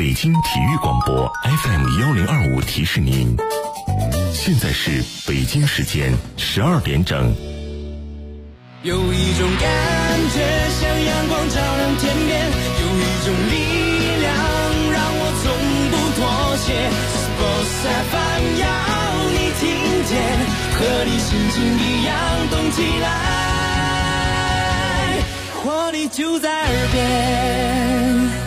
北京体育广播 FM1025提示您，现在是北京时间12点整。 有一种感觉像阳光照亮天边，有一种力量让我从不妥协。Sports FM 要你听见，和你心情一样动起来，活力就在耳边。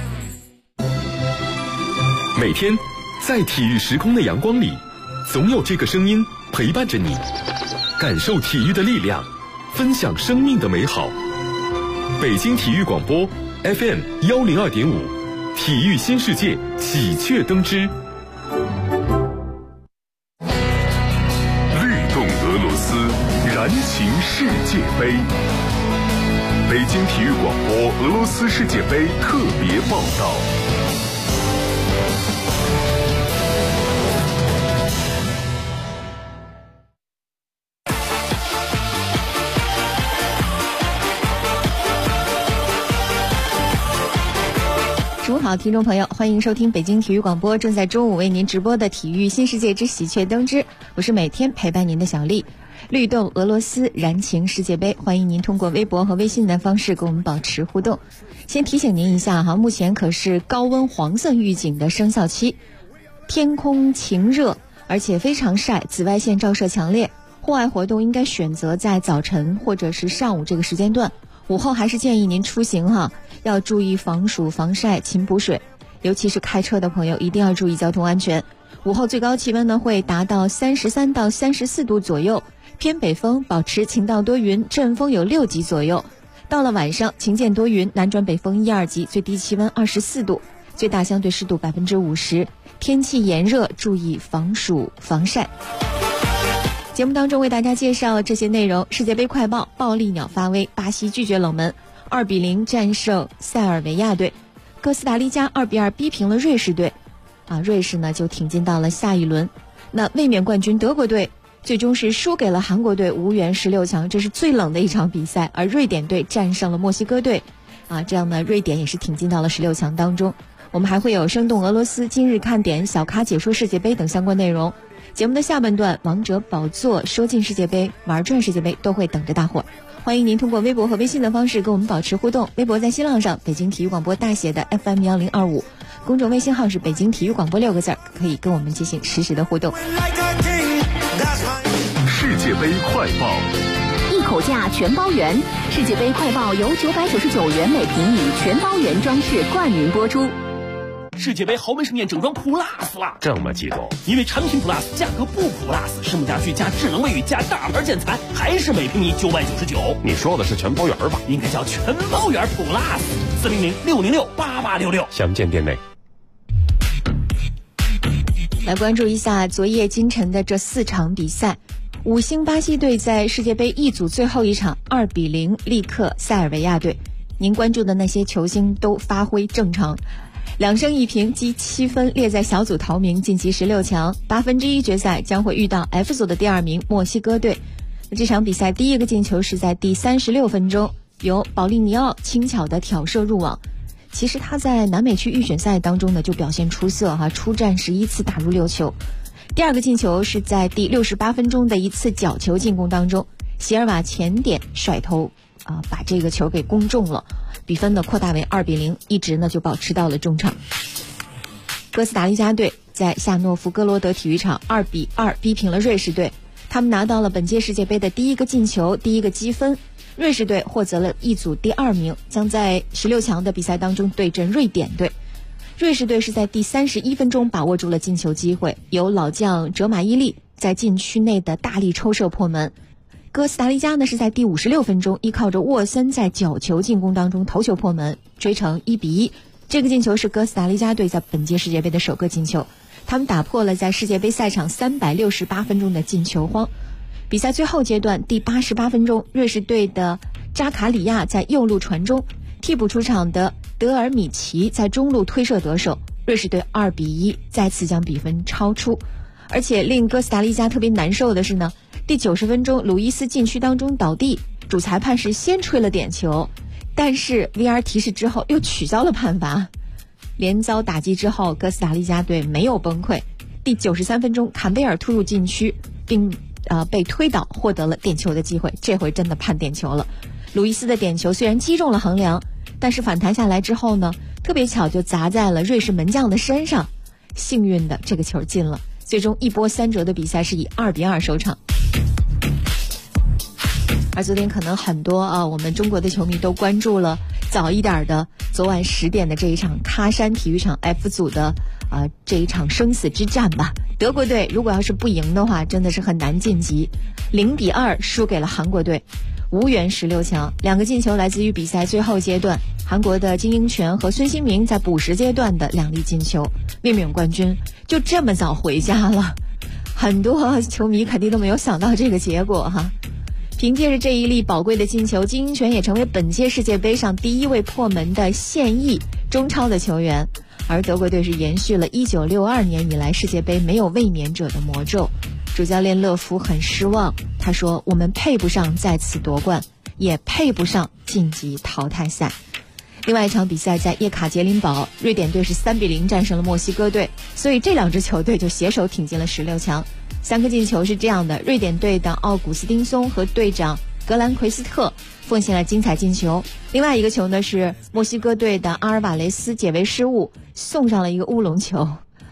每天在体育时空的阳光里，总有这个声音陪伴着你，感受体育的力量，分享生命的美好。北京体育广播 FM102.5，体育新世界喜鹊登枝。律动俄罗斯，燃情世界杯。北京体育广播俄罗斯世界杯特别报道。 中午好，听众朋友，欢迎收听北京体育广播正在中午为您直播的体育新世界之喜鹊登枝，我是每天陪伴您的小丽。律动俄罗斯，燃情世界杯，欢迎您通过微博和微信的方式跟我们保持互动。先提醒您一下哈，目前可是高温黄色预警的生效期，天空晴热，而且非常晒，紫外线照射强烈，户外活动应该选择在早晨或者是上午这个时间段，午后还是建议您出行哈，要注意防暑防晒勤补水，尤其是开车的朋友一定要注意交通安全。午后最高气温呢会达到33到34度左右，偏北风，保持晴到多云，阵风有6级左右。到了晚上晴见多云，南转北风1、2级，最低气温24度，最大相对湿度50%，天气炎热，注意防暑防晒。节目当中为大家介绍这些内容。世界杯快报：暴力鸟发威，巴西拒绝冷门，2-0战胜塞尔维亚队。哥斯达黎加2-2逼平了瑞士队，瑞士呢就挺进到了下一轮。那卫冕冠军德国队最终是输给了韩国队，无缘16强，这是最冷的一场比赛。而瑞典队战胜了墨西哥队，这样呢瑞典也是挺进到了16强当中。我们还会有生动俄罗斯、今日看点、小咖解说世界杯等相关内容。节目的下半段，王者宝座、说进世界杯、玩转世界杯都会等着大伙儿。欢迎您通过微博和微信的方式跟我们保持互动。微博在新浪上北京体育广播大写的 FM1025，公众微信号是北京体育广播6个字，可以跟我们进行实时的互动。 世界杯快报， 一口价全包圆。世界杯快报由999元每平米全包圆装饰冠名播出。 世界杯豪门盛宴整装 Plus 了， 这么激动？ 因为产品 Plus 价格不 Plus， 实木家具加智能卫浴加大牌建材，还是每平米999。 你说的是全包圆吧？ 应该叫全包圆 Plus。400-606-8866， 详见店内。 来关注一下昨夜今晨的这4场比赛。5星巴西队在世界杯一组最后一场2-0力克塞尔维亚队，您关注的那些球星都发挥正常，2胜1平积7分，列在小组头名晋级16强，1/8决赛将会遇到 F 组的第2名墨西哥队。这场比赛第一个进球是在第36分钟，由保利尼奥轻巧的挑射入网。其实他在南美区预选赛当中呢就表现出色出战11次打入6球。第二个进球是在第68分钟的一次角球进攻当中，席尔瓦前点甩头把这个球给攻中了，比分呢扩大为2-0，一直呢就保持到了中场。哥斯达黎加队在夏诺夫哥罗德体育场2-2逼平了瑞士队，他们拿到了本届世界杯的第一个进球，第一个积分。瑞士队获得了一组第2名，将在16强的比赛当中对阵瑞典队。瑞士队是在第31分钟把握住了进球机会，由老将哲马伊利在禁区内的大力抽射破门。哥斯达黎加呢是在第56分钟依靠着沃森在角球进攻当中头球破门，追成1-1。这个进球是哥斯达黎加队在本届世界杯的首个进球，他们打破了在世界杯赛场368分钟的进球荒。比赛最后阶段第88分钟，瑞士队的扎卡里亚在右路传中，替补出场的德尔米奇在中路推射得手，瑞士队2-1再次将比分超出。而且令哥斯达黎加特别难受的是呢，第90分钟鲁伊斯禁区当中倒地，主裁判是先吹了点球，但是 VR 提示之后又取消了判罚。 连遭打击之后，哥斯达黎加队没有崩溃。第93分钟，坎贝尔突入禁区，并被推倒，获得了点球的机会。这回真的判点球了。鲁伊斯的点球虽然击中了横梁，但是反弹下来之后呢，特别巧就砸在了瑞士门将的身上。幸运的这个球进了，最终一波三折的比赛是以2-2收场。而昨天可能很多我们中国的球迷都关注了早一点的昨晚10点的这一场喀山体育场 F 组的这一场生死之战吧。德国队如果要是不赢的话，真的是很难晋级，0-2输给了韩国队，无缘16强。2个进球来自于比赛最后阶段，韩国的金英权和孙兴民在补时阶段的2粒进球，卫冕冠军就这么早回家了。很多球迷肯定都没有想到这个结果哈。凭借着这一粒宝贵的进球，金英权也成为本届世界杯上第一位破门的现役中超的球员。而德国队是延续了1962年以来世界杯没有卫冕者的魔咒。主教练勒夫很失望，他说：“我们配不上再次夺冠，也配不上晋级淘汰赛。”另外一场比赛在叶卡捷琳堡，瑞典队是3-0战胜了墨西哥队，所以这2支球队就携手挺进了16强。3个进球是这样的：瑞典队的奥古斯丁松和队长格兰奎斯特奉献了精彩进球，另外一个球呢是墨西哥队的阿尔瓦雷斯解围失误，送上了一个乌龙球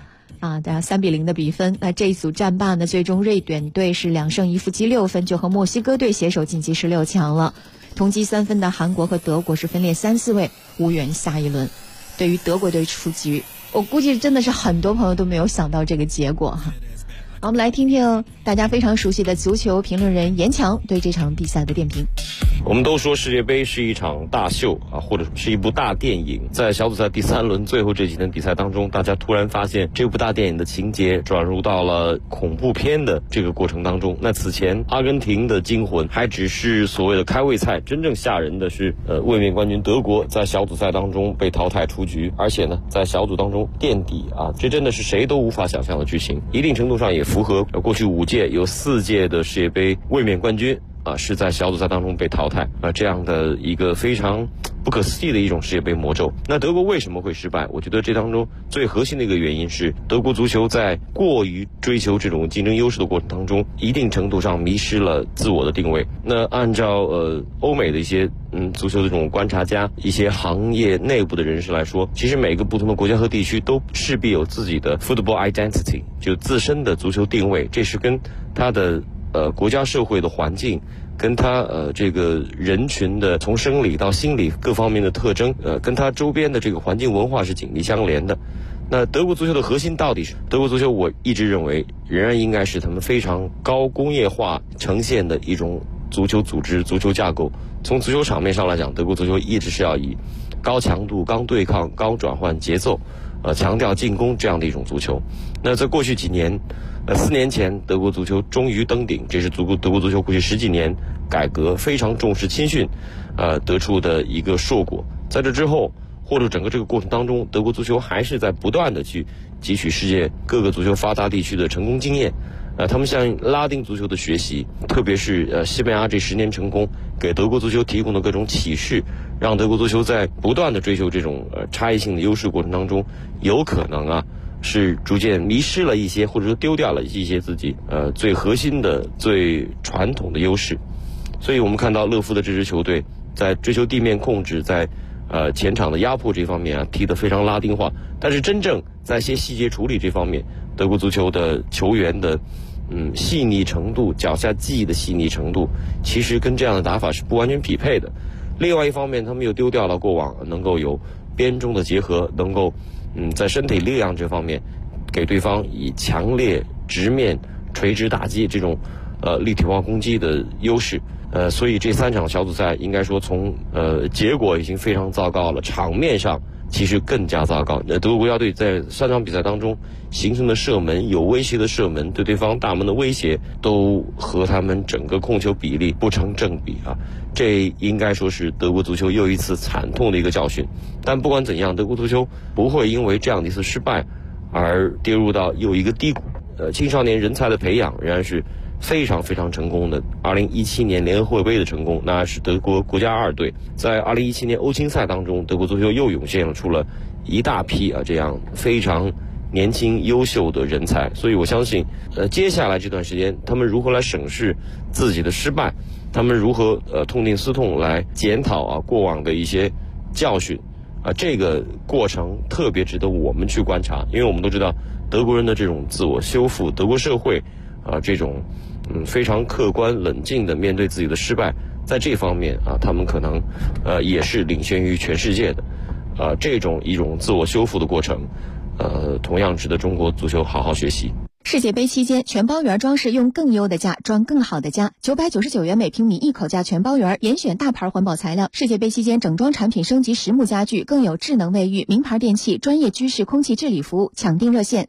3-0的比分。那这一组战罢呢，最终瑞典队是2胜1负积6分，就和墨西哥队携手晋级16强了。同积3分的韩国和德国是分列3、4位，无缘下一轮。对于德国队出局，我估计真的是很多朋友都没有想到这个结果哈。好，我们来听听大家非常熟悉的足球评论人严强对这场比赛的点评。 我们都说世界杯是一场大秀或者是一部大电影。在小组赛第3轮最后这几天比赛当中，大家突然发现这部大电影的情节转入到了恐怖片的这个过程当中。那此前阿根廷的惊魂还只是所谓的开胃菜，真正吓人的是卫冕冠军德国在小组赛当中被淘汰出局，而且呢在小组当中垫底这真的是谁都无法想象的剧情。一定程度上也符合过去5届有4届的世界杯卫冕冠军是在小组赛当中被淘汰这样的一个非常不可思议的一种世界杯魔咒。那德国为什么会失败？我觉得这当中最核心的一个原因是德国足球在过于追求这种竞争优势的过程当中，一定程度上迷失了自我的定位。那按照欧美的一些足球的这种观察家，一些行业内部的人士来说，其实每个不同的国家和地区都势必有自己的 football identity， 就自身的足球定位，这是跟他的国家社会的环境，跟他这个人群的从生理到心理各方面的特征，跟他周边的这个环境文化是紧密相连的。那德国足球的核心到底是？德国足球我一直认为仍然应该是他们非常高工业化呈现的一种足球组织、足球架构。从足球场面上来讲，德国足球一直是要以高强度、高对抗、高转换节奏，强调进攻这样的一种足球。那在过去几年，4年前德国足球终于登顶，这是德国足球过去10几年改革非常重视青训得出的一个硕果。在这之后，或者整个这个过程当中，德国足球还是在不断的去汲取世界各个足球发达地区的成功经验。他们向拉丁足球的学习，特别是西班牙这10年成功给德国足球提供的各种启示，让德国足球在不断的追求这种差异性的优势过程当中，有可能是逐渐迷失了一些，或者说丢掉了一些自己最核心的、最传统的优势。所以我们看到勒夫的这支球队在追求地面控制，在前场的压迫这方面踢得非常拉丁化，但是真正在一些细节处理这方面，德国足球的球员的细腻程度、脚下技艺的细腻程度，其实跟这样的打法是不完全匹配的。另外一方面，他们又丢掉了过往能够有边中的结合，能够在身体力量这方面给对方以强烈直面垂直打击这种立体化攻击的优势。所以这3场小组赛应该说从结果已经非常糟糕了，场面上其实更加糟糕。德国国家队在3场比赛当中形成的射门、有威胁的射门、对对方大门的威胁，都和他们整个控球比例不成正比这应该说是德国足球又一次惨痛的一个教训。但不管怎样，德国足球不会因为这样的一次失败而跌入到又一个低谷。青少年人才的培养仍然是非常非常成功的2017年联合会杯的成功，那是德国国家2队。在2017年欧青赛当中，德国足球又涌现出了一大批这样非常年轻优秀的人才。所以我相信接下来这段时间他们如何来审视自己的失败，他们如何痛定思痛来检讨过往的一些教训这个过程特别值得我们去观察。因为我们都知道德国人的这种自我修复，德国社会这种非常客观冷静的面对自己的失败，在这方面他们可能也是领先于全世界的这种一种自我修复的过程同样值得中国足球好好学习。 世界杯期间，全包圆装饰用更优的价装更好的家，999元每平米一口价全包圆，严选大牌环保材料。世界杯期间，整装产品升级实木家具，更有智能卫浴、名牌电器、专业居室空气治理服务。抢订热线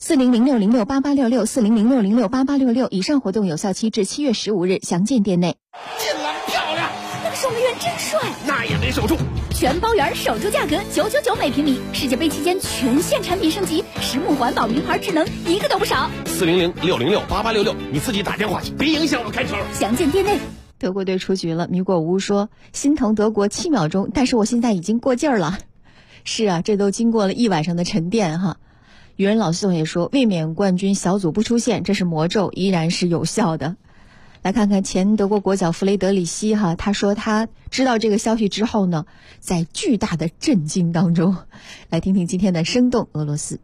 4006068866，4006068866。以上活动有效期至7月15日，详见店内。 进来漂亮， 那个守门员真帅， 那也没守住。 全包圆守住价格999每平米。世界杯期间全线产品升级，实木环保、名牌智能，一个都不少。 400-606-8866，你自己打电话去，别影响我开车。 详见店内。 德国队出局了，米果乌说心疼德国7秒钟，但是我现在已经过劲儿了。是啊，这都经过了1晚上的沉淀哈。愚人老宋也说，卫冕冠军小组不出现，这是魔咒，依然是有效的。来看看前德国国脚弗雷德里希哈，他说他知道这个消息之后呢，在巨大的震惊当中。来听听今天的生动俄罗斯。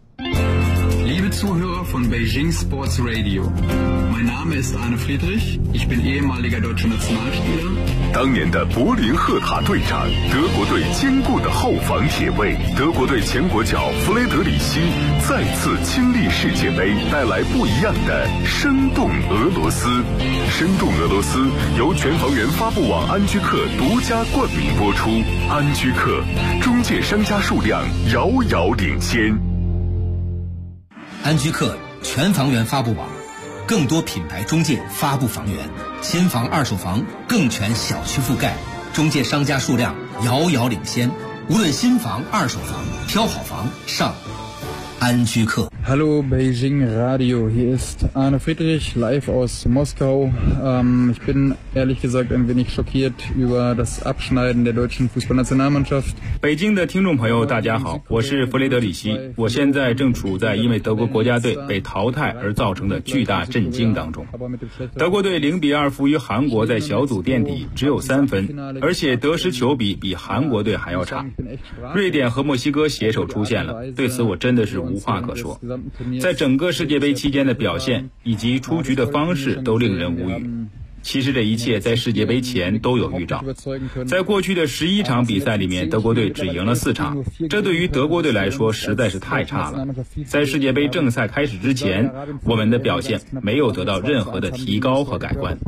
Liebe Zuhörer von Beijing Sports Radio, mein Name ist Arne Friedrich, ich bin ehemaliger deutscher Nationalspieler。 当年的柏林赫塔队长，德国队坚固的后防铁卫，德国队前国脚弗雷德里希再次亲历世界杯，带来不一样的生动俄罗斯。生动俄罗斯由全房源发布网安居客独家冠名播出。安居客中介商家数量遥遥领先。 安居客全房源发布网，更多品牌中介发布房源，新房二手房更全小区覆盖，中介商家数量遥遥领先。无论新房二手房，挑好房上安居客。 Hallo Beijing Radio, hier ist Arne Friedrich, live aus Moskau. Ich bin ehrlich gesagt ein wenig schockiert über das Abschneiden der deutschen Fußballnationalmannschaft. 北京的听众朋友大家好，我是弗雷德里希，我现在正处在因为德国国家队被淘汰而造成的巨大震惊当中。德国队0-2负于韩国，在小组垫底，只有3分，而且得失球比韩国队还要差。瑞典和墨西哥携手出现了，对此我真的是无话可说。在整个世界杯期间的表现以及出局的方式都令人无语。其实这一切在世界杯前都有预兆。在过去的11场比赛里面，德国队只赢了4场，这对于德国队来说实在是太差了。在世界杯正赛开始之前，我们的表现没有得到任何的提高和改观。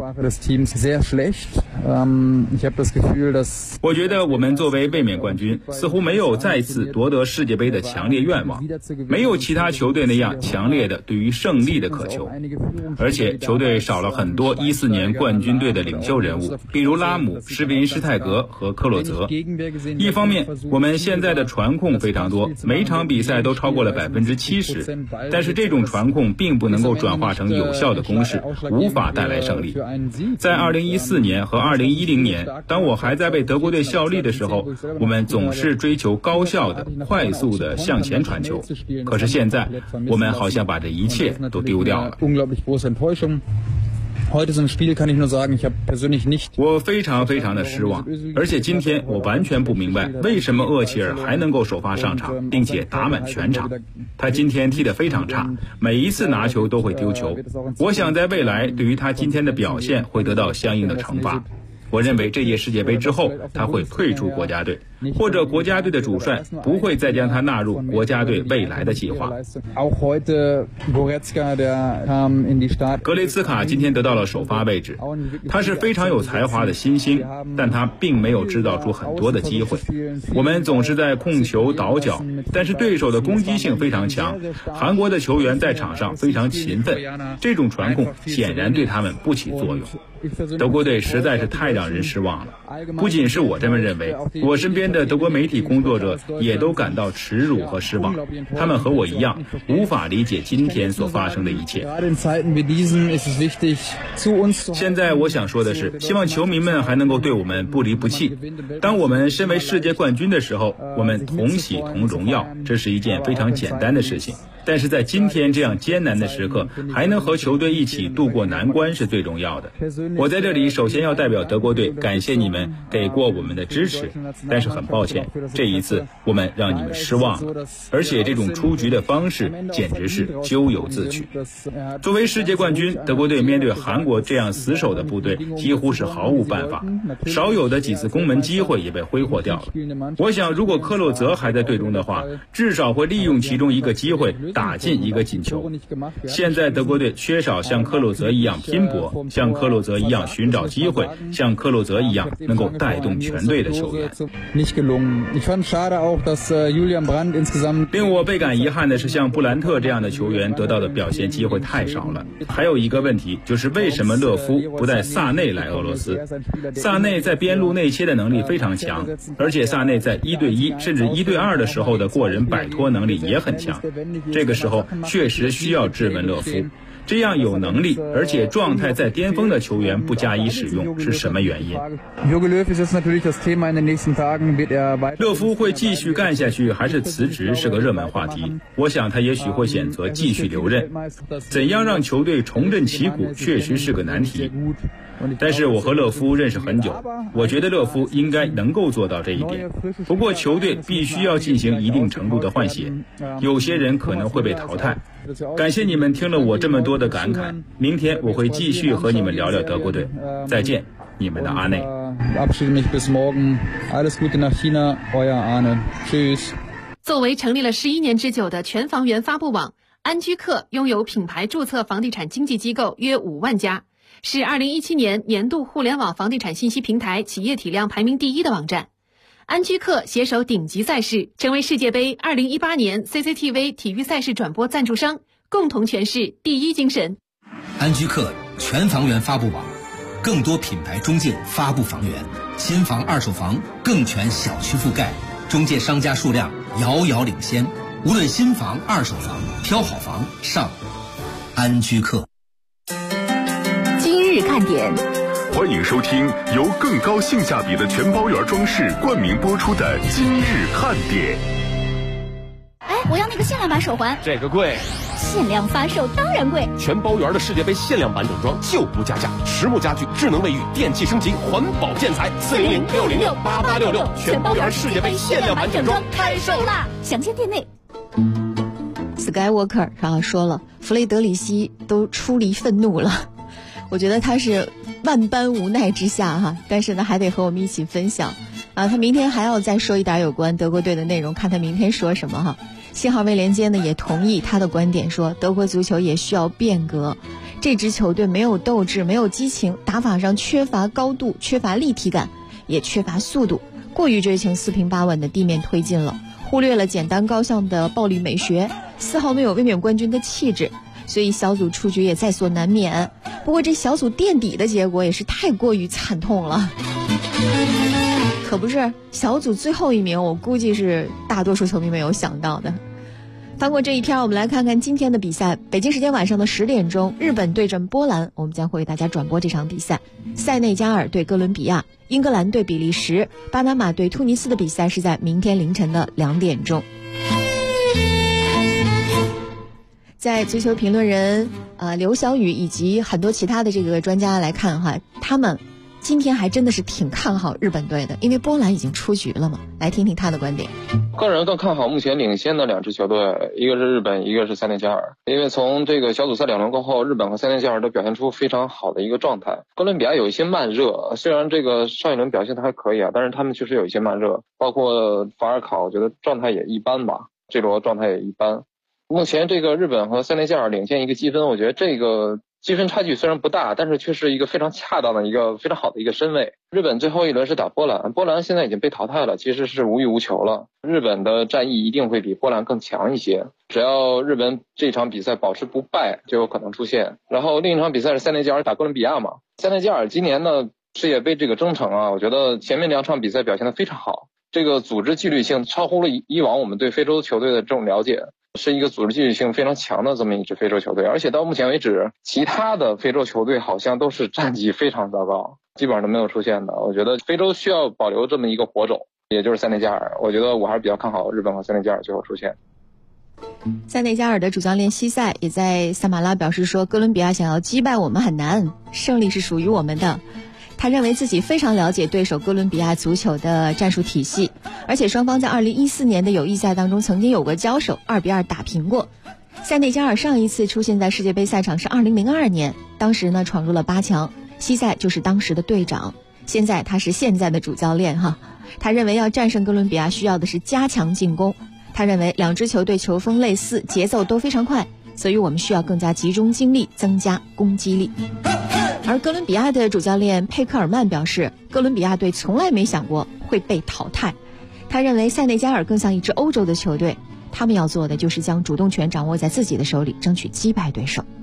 我觉得我们作为卫冕冠军，似乎没有再次夺得世界杯的强烈愿望，没有其他球队那样强烈的对于胜利的渴求，而且球队少了很多14年冠军队的领袖人物，比如拉姆、施维因施泰格和克洛泽。一方面，我们现在的传控非常多，每场比赛都超过了70%，但是这种传控并不能够转化成有效的攻势，无法带来胜利。在2014年和2010年，当我还在为德国队效力的时候，我们总是追求高效的、快速的向前传球，可是现在我们好像把这一切都丢掉了。我非常的失望，而且今天我完全不明白为什么厄齐尔还能够首发上场，并且打满全场。他今天踢得非常差，每一次拿球都会丢球。我想在未来对于他今天的表现会得到相应的惩罚。我认为这届世界杯之后他会退出国家队，或者国家队的主帅不会再将他纳入国家队未来的计划。格雷茨卡今天得到了首发位置，他是非常有才华的新星，但他并没有制造出很多的机会。我们总是在控球倒脚，但是对手的攻击性非常强，韩国的球员在场上非常勤奋，这种传控显然对他们不起作用。德国队实在是太让人失望了，不仅是我这么认为，我身边边的德国媒体工作者也都感到耻辱和失望，他们和我一样无法理解今天所发生的一切。现在我想说的是，希望球迷们还能够对我们不离不弃。当我们身为世界冠军的时候，我们同喜同荣耀，这是一件非常简单的事情。但是在今天这样艰难的时刻，还能和球队一起度过难关是最重要的。我在这里首先要代表德国队感谢你们给过我们的支持，但是很抱歉，这一次我们让你们失望了，而且这种出局的方式简直是咎由自取。作为世界冠军，德国队面对韩国这样死守的部队几乎是毫无办法，少有的几次攻门机会也被挥霍掉了。我想如果克洛泽还在队中的话，至少会利用其中一个机会打进一个进球。现在德国队缺少像克洛泽一样拼搏，像克洛泽一样寻找机会，像克洛泽一样能够带动全队的球员。令我倍感遗憾的是，像布兰特这样的球员得到的表现机会太少了。还有一个问题就是为什么勒夫不带萨内来俄罗斯？萨内在边路内切的能力非常强，而且萨内在1对1甚至1对2的时候的过人摆脱能力也很强。这个时候确实需要质问勒夫，这样有能力而且状态在巅峰的球员不加以使用是什么原因？勒夫会继续干下去还是辞职是个热门话题，我想他也许会选择继续留任。怎样让球队重振旗鼓确实是个难题，但是我和勒夫认识很久，我觉得勒夫应该能够做到这一点。不过球队必须要进行一定程度的换血，有些人可能会被淘汰。感谢你们听了我这么多的感慨，明天我会继续和你们聊聊德国队。再见，你们的阿内。 作为成立了11年之久的全房源发布网，安居客拥有品牌注册房地产经纪机构约5万家，是2017年年度互联网房地产信息平台企业体量排名第1的网站。安居客携手顶级赛事，成为世界杯2018年 CCTV 体育赛事转播赞助商，共同诠释第一精神。 安居客全房源发布网，更多品牌中介发布房源，新房二手房更全小区覆盖，中介商家数量遥遥领先。无论新房二手房，挑好房上安居客。 今日看点， 欢迎收听由更高性价比的全包圆装饰冠名播出的今日看点。 哎，我要那个限量版手环。 这个贵。 限量发售当然贵。 全包圆的世界杯限量版整装就不加价，实木家具、智能卫浴、电器升级、环保建材，400-606-8866，全包圆世界杯限量版整装开售啦！ 详见店内。 Skywalker 说了，弗雷德里希都出离愤怒了。我觉得他是万般无奈之下但是呢还得和我们一起分享他明天还要再说一点有关德国队的内容，看他明天说什么信号卫连接呢也同意他的观点，说德国足球也需要变革，这支球队没有斗志，没有激情，打法上缺乏高度，缺乏立体感，也缺乏速度，过于追求四平八稳的地面推进了，忽略了简单高效的暴力美学，丝毫没有卫冕冠军的气质，所以小组出局也在所难免。不过这小组垫底的结果也是太过于惨痛了，可不是小组最后一名，我估计是大多数球迷没有想到的。翻过这一篇，我们来看看今天的比赛。北京时间晚上的10点钟，日本对阵波兰，我们将会为大家转播这场比赛。塞内加尔对哥伦比亚，英格兰对比利时，巴拿马对突尼斯的比赛是在明天凌晨的2点钟。在足球评论人刘晓宇以及很多其他的这个专家来看他们今天还真的是挺看好日本队的，因为波兰已经出局了嘛。来听听他的观点。 个人更看好目前领先的2支球队，一个是日本，一个是塞内加尔。因为从这个小组赛2轮过后，日本和塞内加尔都表现出非常好的一个状态。哥伦比亚有一些慢热，虽然这个上一轮表现的还可以但是他们确实有一些慢热，包括法尔考，我觉得状态也一般吧，这罗状态也一般。目前这个日本和塞内加尔领先1个积分，我觉得这个积分差距虽然不大，但是却是一个非常恰当的一个非常好的一个身位。日本最后一轮是打波兰，波兰现在已经被淘汰了，其实是无欲无求了。日本的战役一定会比波兰更强一些，只要日本这场比赛保持不败就有可能出现。然后另一场比赛是塞内加尔打哥伦比亚嘛，塞内加尔今年的世界杯这个征程我觉得前面2场比赛表现得非常好， 这个组织纪律性超乎了以往我们对非洲球队的这种了解，是一个组织纪律性非常强的这么一支非洲球队。而且到目前为止，其他的非洲球队好像都是战绩非常糟糕，基本上都没有出现的。我觉得非洲需要保留这么一个火种，也就是塞内加尔。我觉得我还是比较看好日本和塞内加尔最后出现。 塞内加尔的主教练西塞也在萨马拉表示说，哥伦比亚想要击败我们很难，胜利是属于我们的。他认为自己非常了解对手哥伦比亚足球的战术体系，而且双方在2014年的友谊赛当中曾经有过交手，2-2打平过。塞内加尔上一次出现在世界杯赛场是2002年，当时呢闯入了8强，西塞就是当时的队长，现在他是现在的主教练哈。他认为要战胜哥伦比亚需要的是加强进攻，他认为两支球队球风类似，节奏都非常快，所以我们需要更加集中精力，增加攻击力。而哥伦比亚的主教练佩克尔曼表示，哥伦比亚队从来没想过会被淘汰。他认为塞内加尔更像一支欧洲的球队，他们要做的就是将主动权掌握在自己的手里，争取击败对手。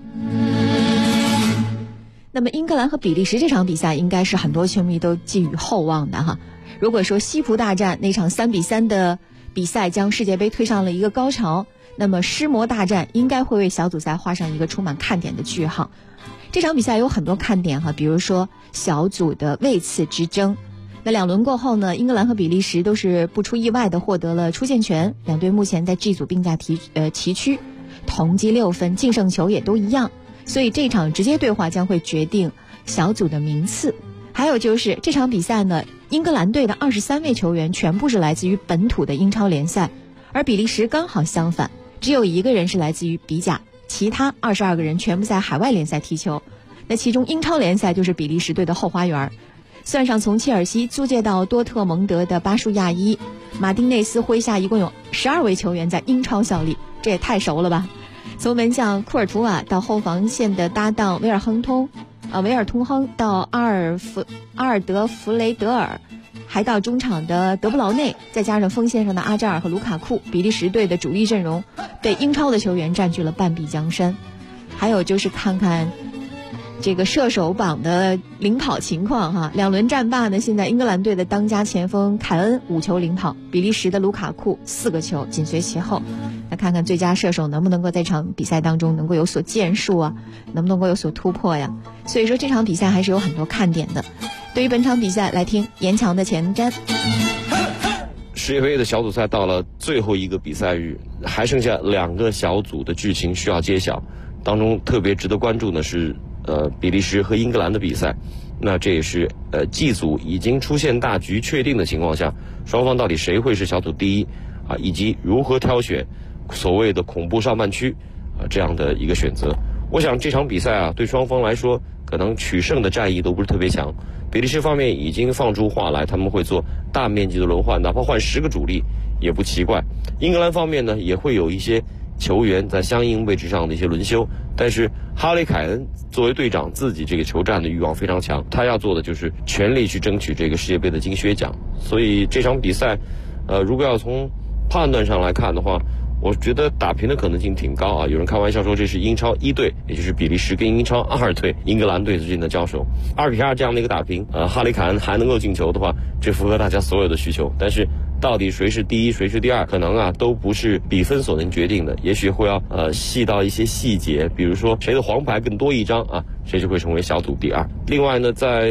那么英格兰和比利时这场比赛应该是很多球迷都寄予厚望的哈。如果说西葡大战那场3-3的比赛将世界杯推上了一个高潮，那么狮魔大战应该会为小组赛画上一个充满看点的句号。这场比赛有很多看点哈，比如说小组的位次之争。那2轮过后呢，英格兰和比利时都是不出意外的获得了出线权，两队目前在 G 组并驾齐驱，同积6分，净胜球也都一样，所以这场直接对话将会决定小组的名次。还有就是这场比赛呢，英格兰队的23位球员全部是来自于本土的英超联赛，而比利时刚好相反，只有1个人是来自于比甲，其他22个人全部在海外联赛踢球。那其中英超联赛就是比利时队的后花园，算上从切尔西租借到多特蒙德的巴舒亚伊，马丁内斯麾下一共有12位球员在英超效力，这也太熟了吧。从门将库尔图瓦到后防线的搭档维尔通亨到阿尔德弗雷德尔，还到中场的德布劳内，再加上锋线上的阿扎尔和卢卡库，比利时队的主力阵容被英超的球员占据了半壁江山。还有就是看看这个射手榜的领跑情况哈，2轮战罢呢，现在英格兰队的当家前锋凯恩5球领跑，比利时的卢卡库4个球紧随其后。那看看最佳射手能不能够在这场比赛当中能够有所建树啊，能不能够有所突破呀？所以说这场比赛还是有很多看点的。对于本场比赛来听严强的前瞻。 世界杯的小组赛到了最后一个比赛日，还剩下2个小组的剧情需要揭晓，当中特别值得关注的是比利时和英格兰的比赛。那这也是G 组已经出现大局确定的情况下，双方到底谁会是小组第一啊，以及如何挑选所谓的恐怖上半区这样的一个选择。我想这场比赛啊，对双方来说可能取胜的战意都不是特别强。比利时方面已经放出话来，他们会做大面积的轮换，哪怕换10个主力也不奇怪。英格兰方面呢，也会有一些球员在相应位置上的一些轮休，但是哈雷凯恩作为队长，自己这个求战的欲望非常强，他要做的就是全力去争取这个世界杯的金靴奖。所以这场比赛如果要从判断上来看的话，我觉得打平的可能性挺高啊！有人开玩笑说这是英超1队，也就是比利时跟英超2队英格兰队之间的交手，2-2这样的一个打平，哈里凯恩还能够进球的话，这符合大家所有的需求。但是到底谁是第一谁是第二，可能都不是比分所能决定的，也许会要细到一些细节，比如说谁的黄牌更多一张啊，谁就会成为小组第2。另外呢，在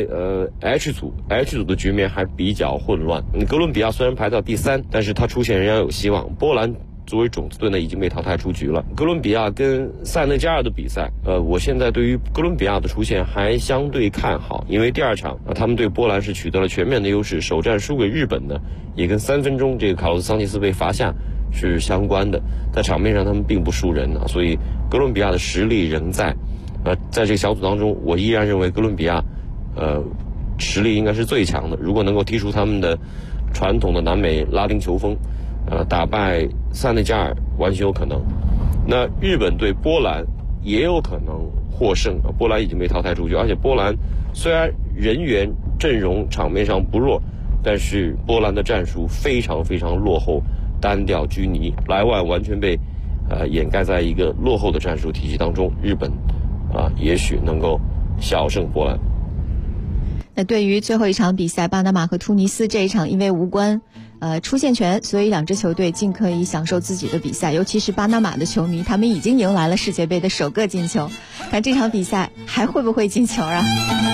H 组的局面还比较混乱。哥伦比亚虽然排到第3，但是它出现仍然有希望。波兰作为种子队呢，已经被淘汰出局了。哥伦比亚跟塞内加尔的比赛，我现在对于哥伦比亚的出现还相对看好，因为第2场他们对波兰是取得了全面的优势，首战输给日本的也跟3分钟这个卡洛斯桑切斯被罚下是相关的，在场面上他们并不输人啊，所以哥伦比亚的实力仍在。在这个小组当中，我依然认为哥伦比亚实力应该是最强的，如果能够踢出他们的传统的南美拉丁球风，打败塞内加尔完全有可能。那日本对波兰也有可能获胜，波兰已经被淘汰出局，而且波兰虽然人员阵容场面上不弱，但是波兰的战术非常非常落后，单调拘泥，莱万完全被掩盖在一个落后的战术体系当中。日本也许能够小胜波兰。 那对于最后一场比赛巴拿马和突尼斯这一场，因为无关出线权，所以两支球队尽可以享受自己的比赛。尤其是巴拿马的球迷，他们已经迎来了世界杯的首个进球，看这场比赛还会不会进球啊？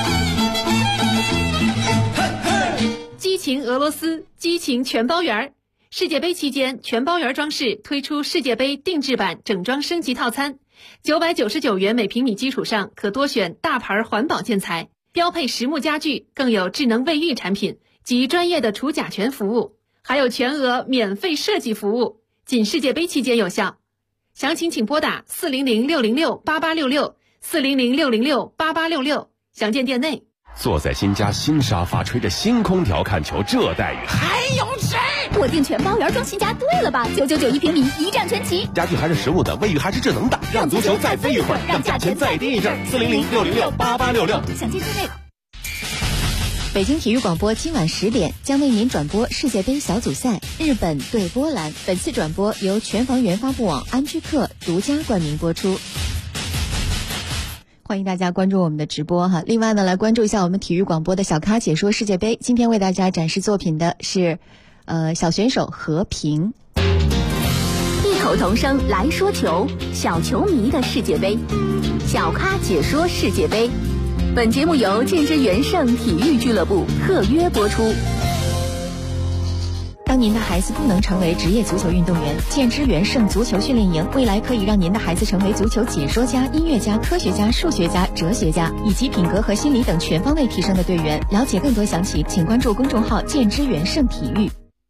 激情俄罗斯，激情全包圆。世界杯期间，全包圆装饰推出世界杯定制版整装升级套餐，999元每平米基础上可多选大牌环保建材，标配实木家具，更有智能卫浴产品及专业的除甲醛服务，还有全额免费设计服务，仅世界杯期间有效。详情请拨打400-606-8866，400-606-8866，详见店内。 坐在新家新沙发，吹着新空调看球，这待遇还有谁？ 我订全包圆装新家对了吧？999一平米，一站全齐， 家具还是实木的，卫浴还是智能的，让足球再飞一会儿，让价钱再低一阵。400-606-8866， 详见店内。 北京体育广播今晚10点将为您转播世界杯小组赛日本对波兰，本次转播由全房源发布网安居客独家冠名播出。欢迎大家关注我们的直播哈。另外呢，来关注一下我们体育广播的小咖解说世界杯。今天为大家展示作品的是小选手和平。 异口同声来说球，小球迷的世界杯，小咖解说世界杯。本节目由建之元盛体育俱乐部特约播出。 当您的孩子不能成为职业足球运动员，建之元盛足球训练营未来可以让您的孩子成为足球解说家、音乐家、科学家、数学家、哲学家，以及品格和心理等全方位提升的队员。了解更多详情，请关注公众号建之元盛体育。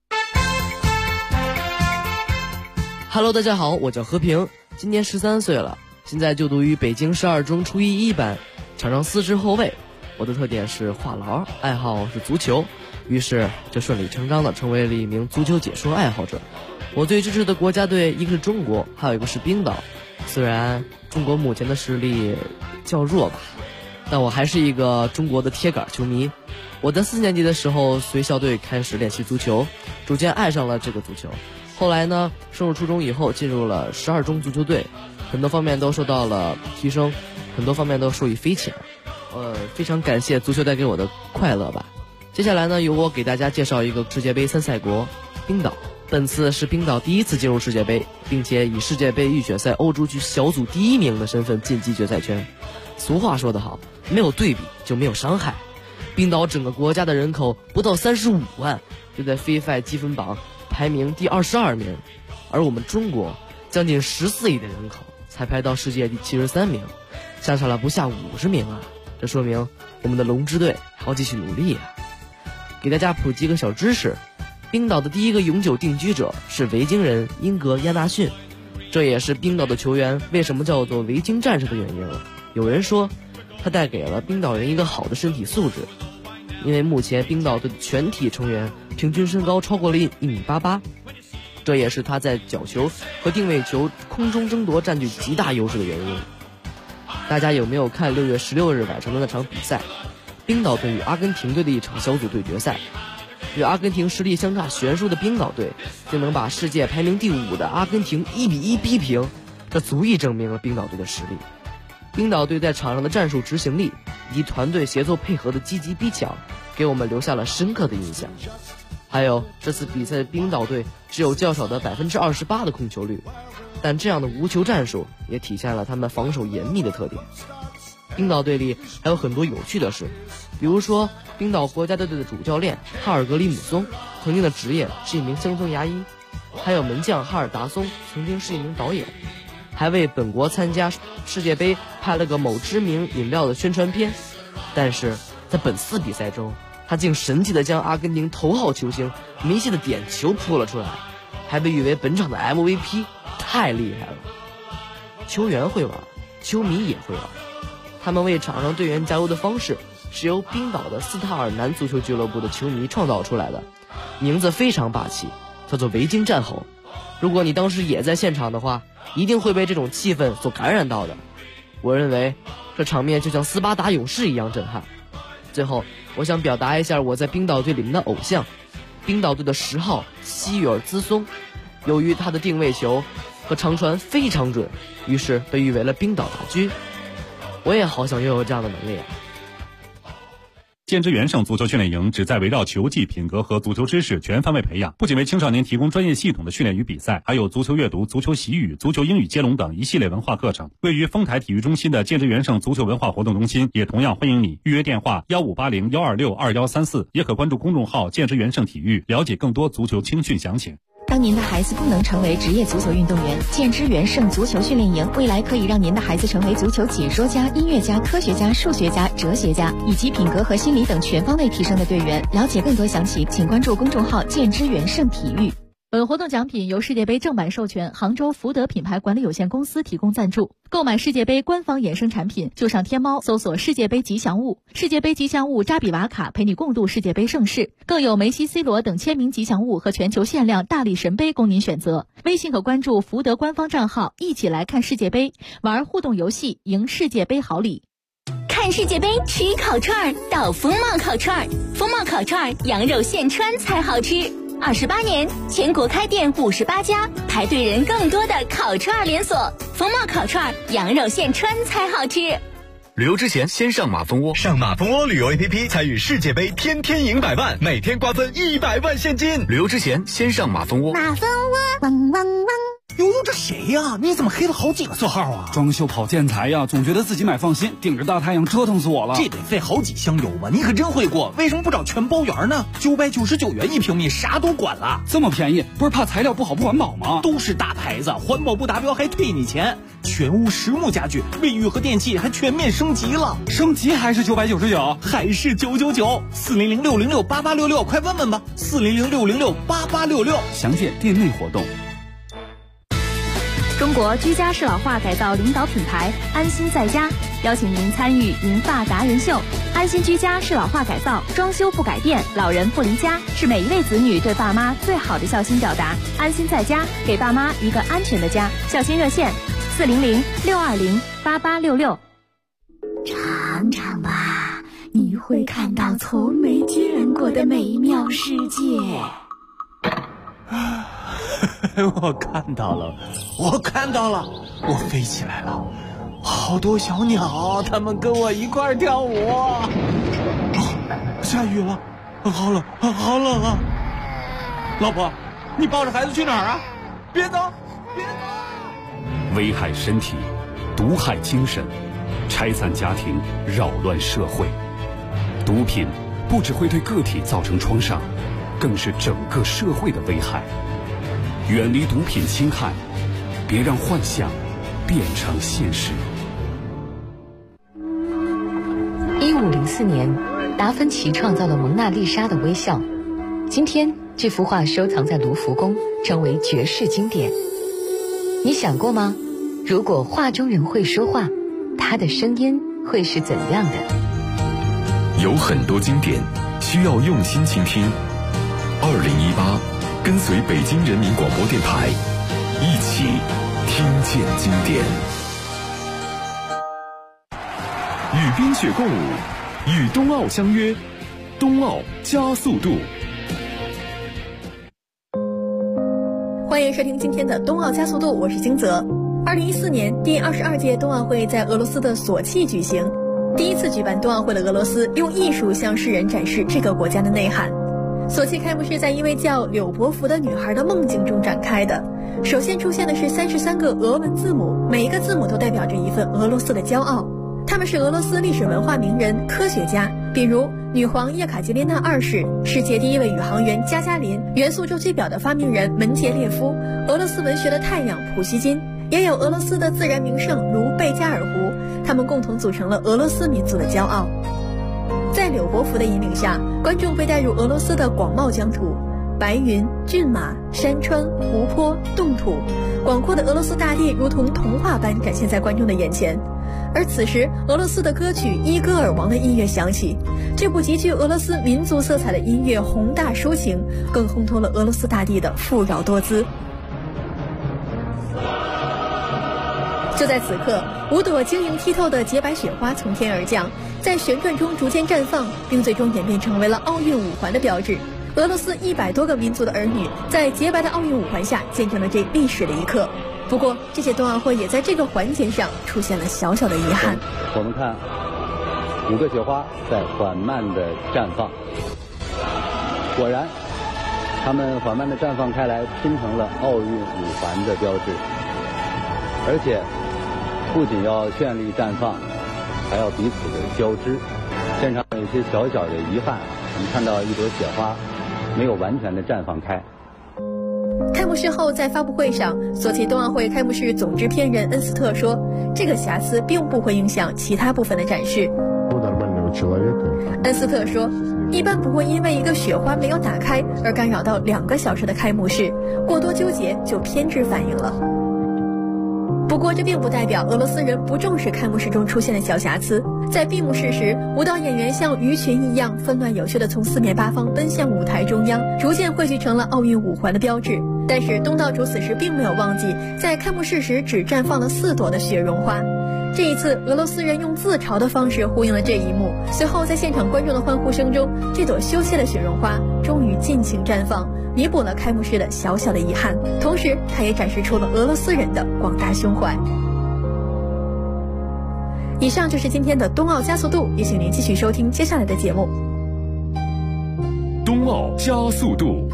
Hello， 大家好，我叫和平，今年13岁了，现在就读于北京12中初一一班，场上4支后卫。我的特点是话痨，爱好是足球，于是就顺理成章地成为了一名足球解说爱好者。我最支持的国家队一个是中国，还有一个是冰岛。虽然中国目前的实力较弱吧，但我还是一个中国的铁杆球迷。我在4年级的时候随校队开始练习足球，逐渐爱上了这个足球。后来呢，升入初中以后进入了12中足球队，很多方面都受到了提升，很多方面都受益匪浅。非常感谢足球带给我的快乐吧。接下来呢，由我给大家介绍一个世界杯参赛国冰岛。本次是冰岛第一次进入世界杯，并且以世界杯预选赛欧洲区小组第1名的身份晋级决赛圈。俗话说得好，没有对比就没有伤害。冰岛整个国家的人口不到35万，就在 FIFA 积分榜排名第22名，而我们中国将近14亿的人口才排到世界第73名，相差了不下50名啊！这说明我们的龙之队还要继续努力啊！给大家普及一个小知识，冰岛的第一个永久定居者是维京人英格亚纳逊，这也是冰岛的球员为什么叫做维京战士的原因了。有人说他带给了冰岛人一个好的身体素质，因为目前冰岛队的全体成员平均身高超过了1.88米，这也是他在角球和定位球空中争夺占据极大优势的原因。大家有没有看6月16日晚上的那场比赛，冰岛队与阿根廷队的一场小组对决赛？与阿根廷实力相差悬殊的冰岛队竟能把世界排名第5的阿根廷1-1逼平，这足以证明了冰岛队的实力。冰岛队在场上的战术执行力以及团队协作配合的积极逼抢，给我们留下了深刻的印象。还有这次比赛的冰岛队只有较少的28%的控球率，但这样的无球战术也体现了他们防守严密的特点。冰岛队里还有很多有趣的事，比如说冰岛国家队的主教练哈尔格里姆松曾经的职业是一名乡村牙医，还有门将哈尔达松曾经是一名导演，还为本国参加世界杯拍了个某知名饮料的宣传片。但是在本次比赛中，他竟神奇地将阿根廷头号球星梅西的点球扑了出来，还被誉为本场的 MVP， 太厉害了。球员会玩，球迷也会玩，他们为场上队员加油的方式是由冰岛的斯塔尔南足球俱乐部的球迷创造出来的，名字非常霸气，叫做维京战吼。如果你当时也在现场的话，一定会被这种气氛所感染到的。我认为这场面就像斯巴达勇士一样震撼。最后我想表达一下我在冰岛队里面的偶像，冰岛队的10号希约尔兹松，由于他的定位球和长传非常准，于是被誉为了冰岛大狙。我也好想拥有这样的能力啊。 建之元盛足球训练营旨在围绕球技、品格和足球知识全方位培养，不仅为青少年提供专业系统的训练与比赛，还有足球阅读、足球习语、足球英语接龙等一系列文化课程。位于丰台体育中心的建之元盛足球文化活动中心也同样欢迎你，预约电话1580-126-2134，也可关注公众号建之元盛体育，了解更多足球青训详情。 当您的孩子不能成为职业足球运动员，建之元盛足球训练营未来可以让您的孩子成为足球解说家、音乐家、科学家、数学家、哲学家，以及品格和心理等全方位提升的队员。了解更多详情，请关注公众号建之元盛体育。 本活动奖品由世界杯正版授权杭州福德品牌管理有限公司提供赞助。购买世界杯官方衍生产品，就上天猫搜索世界杯吉祥物，世界杯吉祥物扎比瓦卡陪你共度世界杯盛世，更有梅西、C 罗等签名吉祥物和全球限量大力神杯供您选择。微信可关注福德官方账号，一起来看世界杯，玩互动游戏，赢世界杯好礼。 看世界杯吃烤串到风貌烤串，风貌烤串羊肉现穿才好吃。28年，全国开店58家，排队人更多的烤串连锁。风貌烤串，羊肉现穿才好吃。 旅游之前先上马蜂窝，上马蜂窝旅游 APP 参与世界杯，天天赢100万，每天瓜分100万现金。旅游之前先上马蜂窝。 马蜂窝，汪汪汪。 悠悠，这谁呀？你怎么黑了好几个色号啊？ 装修跑建材呀，总觉得自己买放心，顶着大太阳折腾死我了。 这得费好几箱油吧？你可真会过，为什么不找全包圆呢？999元1平米，啥都管了。 这么便宜，不是怕材料不好不环保吗？ 都是大牌子，环保不达标还退你钱。全屋实木家具，卫浴和电器还全面升级了。 升级还是999？ 还是999？400-606-8866，快问问吧。400-606-8866， 详见店内活动。 中国居家适老化改造领导品牌安心在家邀请您参与银发达人秀。安心居家适老化改造，装修不改变，老人不离家，是每一位子女对爸妈最好的孝心表达。安心在家，给爸妈一个安全的家。孝心热线400-620-8866。 尝尝吧，你会看到从没见过的美妙世界。 我看到了，我飞起来了，好多小鸟，它们跟我一块儿跳舞。下雨了，好冷啊！老婆，你抱着孩子去哪儿啊？别走！ 危害身体，毒害精神，拆散家庭，扰乱社会。毒品不只会对个体造成创伤，更是整个社会的危害。远离毒品侵害，别让幻想变成现实。 1504年，达芬奇创造了蒙娜丽莎的微笑。今天，这幅画收藏在卢浮宫，成为绝世经典。你想过吗？如果画中人会说话，他的声音会是怎样的？ 有很多经典需要用心倾听。2018，跟随北京人民广播电台，一起听见经典。与冰雪共舞，与冬奥相约，冬奥加速度。 欢迎收听今天的冬奥加速度，我是金泽。2014年第22届冬奥会在俄罗斯的索契举行，第一次举办冬奥会的俄罗斯用艺术向世人展示这个国家的内涵。索契开幕式在一位叫柳伯福的女孩的梦境中展开的。首先出现的是33个俄文字母，每一个字母都代表着一份俄罗斯的骄傲。他们是俄罗斯历史文化名人、科学家，比如女皇叶卡捷琳娜2世、世界第一位宇航员加加林、元素周期表的发明人门捷列夫、俄罗斯文学的太阳普希金，也有俄罗斯的自然名胜如贝加尔湖，他们共同组成了俄罗斯民族的骄傲。在柳伯福的引领下，观众被带入俄罗斯的广袤疆土，白云、骏马、山川、湖泊、冻土，广阔的俄罗斯大地如同童话般展现在观众的眼前。而此时，俄罗斯的歌曲《伊戈尔王》的音乐响起，这部极具俄罗斯民族色彩的音乐宏大抒情，更烘托了俄罗斯大地的富饶多姿。就在此刻，5朵晶莹剔透的洁白雪花从天而降，在旋转中逐渐绽放，并最终演变成为了奥运5环的标志。俄罗斯100多个民族的儿女在洁白的奥运5环下见证了这历史的一刻。不过，这届冬奥会也在这个环节上出现了小小的遗憾。 我们看 5个雪花在缓慢地绽放。果然，它们缓慢地绽放开来，拼成了奥运5环的标志。而且，不仅要绚丽绽放，还要彼此的交织。现场有一些小小的遗憾，我们看到一朵雪花没有完全的绽放开。 开幕式后，在发布会上，索契冬奥会开幕式总制片人恩斯特说，这个瑕疵并不会影响其他部分的展示。恩斯特说，一般不会因为一个雪花没有打开而干扰到2个小时的开幕式，过多纠结就偏执反应了。不过这并不代表俄罗斯人不重视开幕式中出现的小瑕疵。在闭幕式时，舞蹈演员像鱼群一样纷乱有序地从4面8方奔向舞台中央，逐渐汇聚成了奥运5环的标志。但是东道主此时并没有忘记，在开幕式时只绽放了4朵的雪绒花。这一次，俄罗斯人用自嘲的方式呼应了这一幕。随后，在现场观众的欢呼声中，这朵羞怯的雪绒花终于尽情绽放，弥补了开幕式的小小的遗憾。同时，它也展示出了俄罗斯人的广大胸怀。以上就是今天的冬奥加速度，也请您继续收听接下来的节目。 冬奥加速度，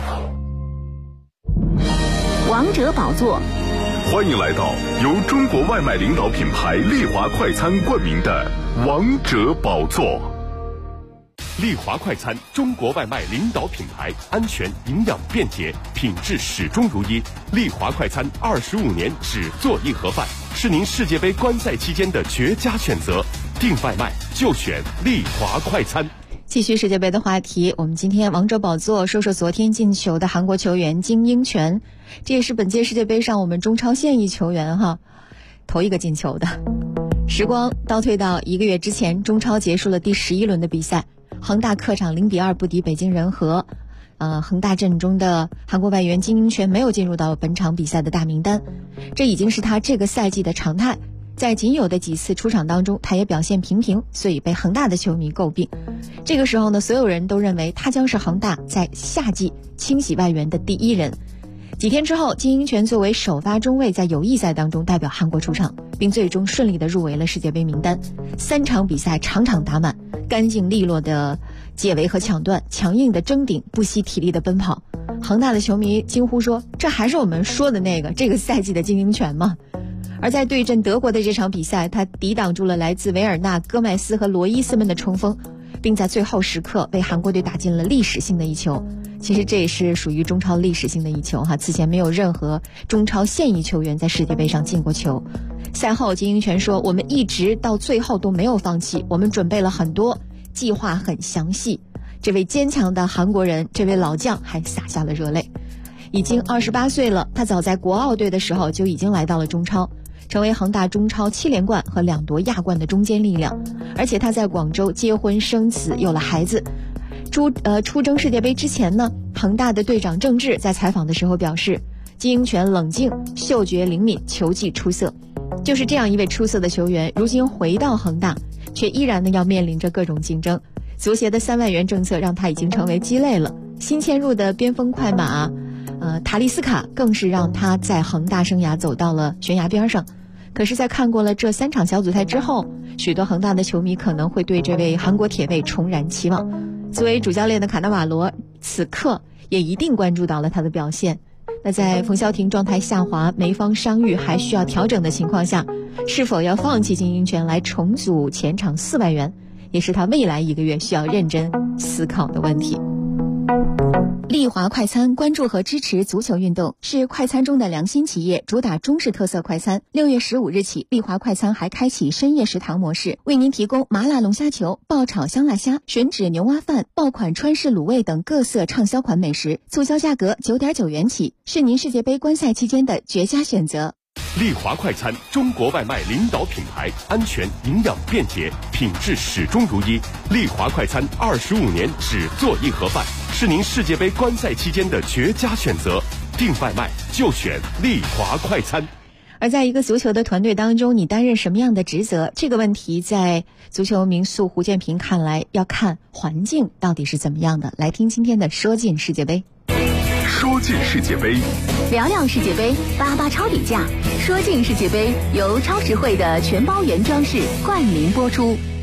王者宝座。 欢迎来到由中国外卖领导品牌丽华快餐冠名的王者宝座。 丽华快餐，中国外卖领导品牌，安全、营养、便捷，品质始终如一。丽华快餐25年只做一盒饭，是您世界杯观赛期间的绝佳选择。订外卖就选丽华快餐。 继续世界杯的话题，我们今天王者宝座说说昨天进球的韩国球员金英权，这也是本届世界杯上我们中超现役球员头一个进球的。时光倒退到1个月之前，中超结束了第11轮的比赛，恒大客场0-2不敌北京人和。恒大阵中的韩国外援金英权没有进入到本场比赛的大名单，这已经是他这个赛季的常态。在仅有的几次出场当中，他也表现平平，所以被恒大的球迷诟病。这个时候呢，所有人都认为他将是恒大在夏季清洗外援的第1人。几天之后，金英权作为首发中卫在友谊赛当中代表韩国出场，并最终顺利地入围了世界杯名单。3场比赛场场打满，干净利落的解围和抢断，强硬的争顶，不惜体力的奔跑。恒大的球迷惊呼说，这还是我们说的这个赛季的金英权吗？而在对阵德国的这场比赛，他抵挡住了来自维尔纳、戈麦斯和罗伊斯们的冲锋，并在最后时刻为韩国队打进了历史性的一球。其实这也是属于中超历史性的一球此前没有任何中超现役球员在世界杯上进过球。赛后金英权说，我们一直到最后都没有放弃，我们准备了很多，计划很详细。这位坚强的韩国人，这位老将还洒下了热泪。已经28岁了，他早在国奥队的时候就已经来到了中超，成为恒大中超7连冠和2夺亚冠的中坚力量。而且他在广州结婚生子，有了孩子。出征世界杯之前呢，恒大的队长郑智在采访的时候表示，金英权冷静、嗅觉灵敏、球技出色。就是这样一位出色的球员，如今回到恒大，却依然要面临着各种竞争。足协的3外援政策让他已经成为鸡肋了。新迁入的边锋快马塔利斯卡更是让他在恒大生涯走到了悬崖边上。可是在看过了这3场小组赛之后，许多恒大的球迷可能会对这位韩国铁卫重燃期望。作为主教练的卡纳瓦罗此刻也一定关注到了他的表现。那在冯潇霆状态下滑、梅方伤愈还需要调整的情况下，是否要放弃金英权来重组前场4外援，也是他未来1个月需要认真思考的问题。丽华快餐关注和支持足球运动，是快餐中的良心企业，主打中式特色快餐。6月15日起，丽华快餐还开启深夜食堂模式，为您提供麻辣龙虾球、爆炒香辣虾、吮指牛蛙饭、爆款川式卤味等各色畅销款美食，促销价格9.9元起，是您世界杯观赛期间的绝佳选择。 丽华快餐，中国外卖领导品牌，安全、营养、便捷，品质始终如一。丽华快餐25年只做一盒饭，是您世界杯观赛期间的绝佳选择。订外卖就选丽华快餐。 而在一个足球的团队当中，你担任什么样的职责？这个问题在足球名宿胡建平看来，要看环境到底是怎么样的。来听今天的说进世界杯。 说进世界杯， 聊聊世界杯，88超底价。说进世界杯由超实惠的全包原装饰冠名播出。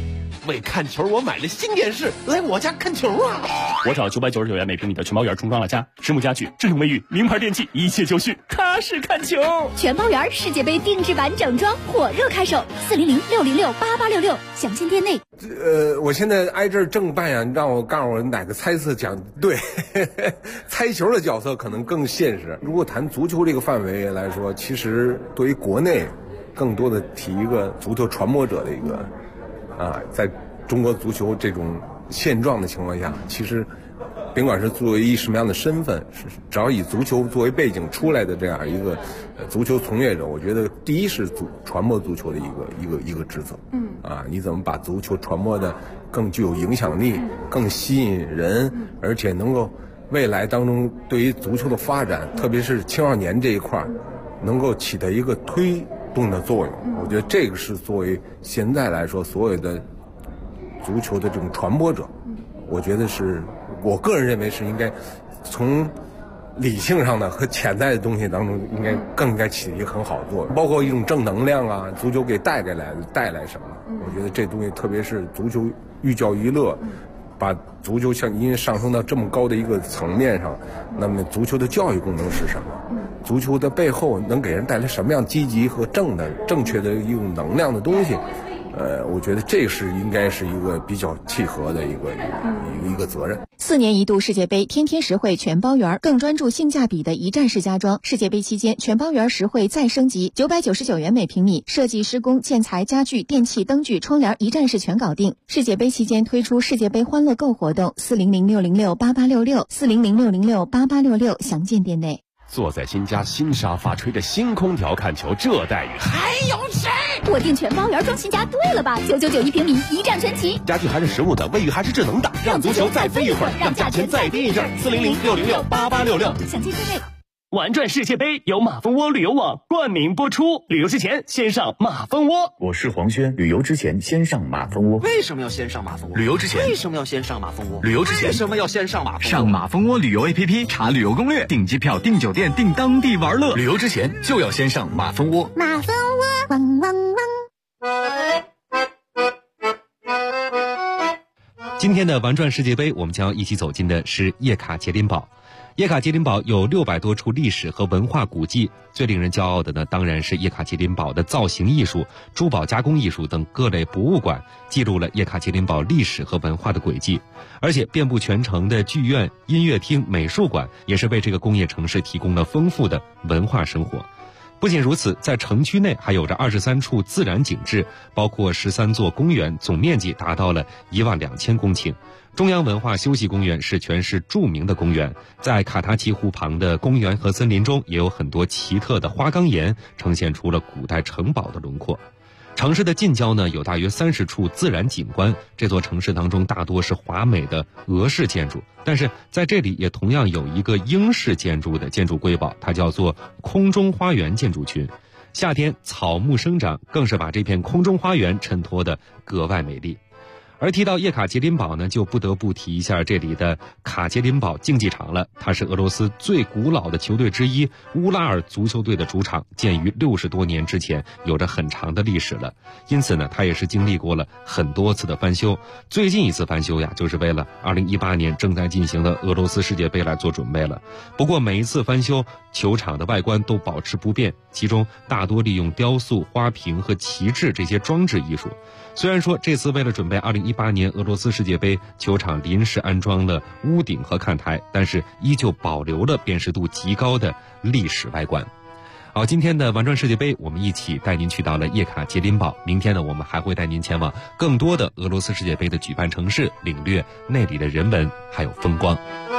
为看球我买了新电视，来我家看球啊！ 我找999元每平米的全包园重装了家，实木家具，智能卫浴，名牌电器，一切就绪，踏实看球。 全包园世界杯定制版整装火热开售，400-606-8866，详见店内。 我现在挨这儿正扮演让我告诉我哪个猜测讲对，猜球的角色可能更现实。如果谈足球这个范围来说，其实对于国内更多的提一个足球传播者的一个在中国足球这种现状的情况下，其实甭管是作为一什么样的身份，只要以足球作为背景出来的这样一个足球从业者，我觉得第一是传播足球的一个职责。你怎么把足球传播的更具有影响力，更吸引人，而且能够未来当中对于足球的发展，特别是青少年这一块，能够起到一个推动的作用。我觉得这个是作为现在来说所有的足球的这种传播者，我觉得是我个人认为是应该从理性上的和潜在的东西当中更应该起一个很好的作用，包括一种正能量啊，足球给带来什么？我觉得这东西特别是足球寓教于乐，把足球因为上升到这么高的一个层面上，那么足球的教育功能是什么？足球的背后能给人带来什么样积极和正确的一种能量的东西？我觉得这是应该是一个比较契合的一个责任。 4年一度世界杯天天实惠全包园，更专注性价比的一站式家装。世界杯期间，全包园实惠再升级，999元每平米，设计、施工、建材、家具、电器、灯具、窗帘一站式全搞定。世界杯期间推出世界杯欢乐购活动，400-606-8866，400-606-8866，详见店内。 坐在新家新沙发吹着新空调看球，这待遇还有谁？ 我订全包园装新家对了吧？999一平米，一站全齐， 家具还是实木的，卫浴还是智能的，让足球再飞一会儿，让价钱再低一阵。400-606-8866， 详见店内。 玩转世界杯由马蜂窝旅游网冠名播出，旅游之前先上马蜂窝。 我是黄轩，旅游之前先上马蜂窝。 为什么要先上马蜂窝？ 旅游之前为什么要先上马蜂窝？ 旅游之前为什么要先上马蜂窝？ 上马蜂窝旅游 APP 查旅游攻略，订机票、订酒店、订当地玩乐。旅游之前就要先上马蜂窝。 马蜂窝，汪汪汪。 今天的玩转世界杯，我们将一起走进的是叶卡捷琳堡。叶卡捷琳堡有600多处历史和文化古迹，最令人骄傲的呢，当然是叶卡捷琳堡的造型艺术、珠宝加工艺术等各类博物馆，记录了叶卡捷琳堡历史和文化的轨迹。而且遍布全城的剧院、音乐厅、美术馆，也是为这个工业城市提供了丰富的文化生活。不仅如此，在城区内还有着23处自然景致，包括13座公园，总面积达到了12000公顷。中央文化休息公园是全市著名的公园，在卡塔奇湖旁的公园和森林中也有很多奇特的花岗岩，呈现出了古代城堡的轮廓。城市的近郊呢，有大约30处自然景观，这座城市当中大多是华美的俄式建筑，但是在这里也同样有一个英式建筑的建筑瑰宝，它叫做空中花园建筑群。夏天草木生长，更是把这片空中花园衬托得格外美丽。而提到叶卡捷琳堡呢，就不得不提一下这里的卡捷琳堡竞技场了。它是俄罗斯最古老的球队之一乌拉尔足球队的主场，建于60多年之前，有着很长的历史了。因此呢，它也是经历过了很多次的翻修。最近一次翻修呀，就是为了2018年正在进行的俄罗斯世界杯来做准备了。不过每一次翻修，球场的外观都保持不变，其中大多利用雕塑、花瓶和旗帜这些装置艺术。虽然说这次为了准备2018年俄罗斯世界杯，球场临时安装了屋顶和看台，但是依旧保留了辨识度极高的历史外观。好，今天的玩转世界杯，我们一起带您去到了叶卡捷琳堡。明天呢，我们还会带您前往更多的俄罗斯世界杯的举办城市，领略那里的人文还有风光。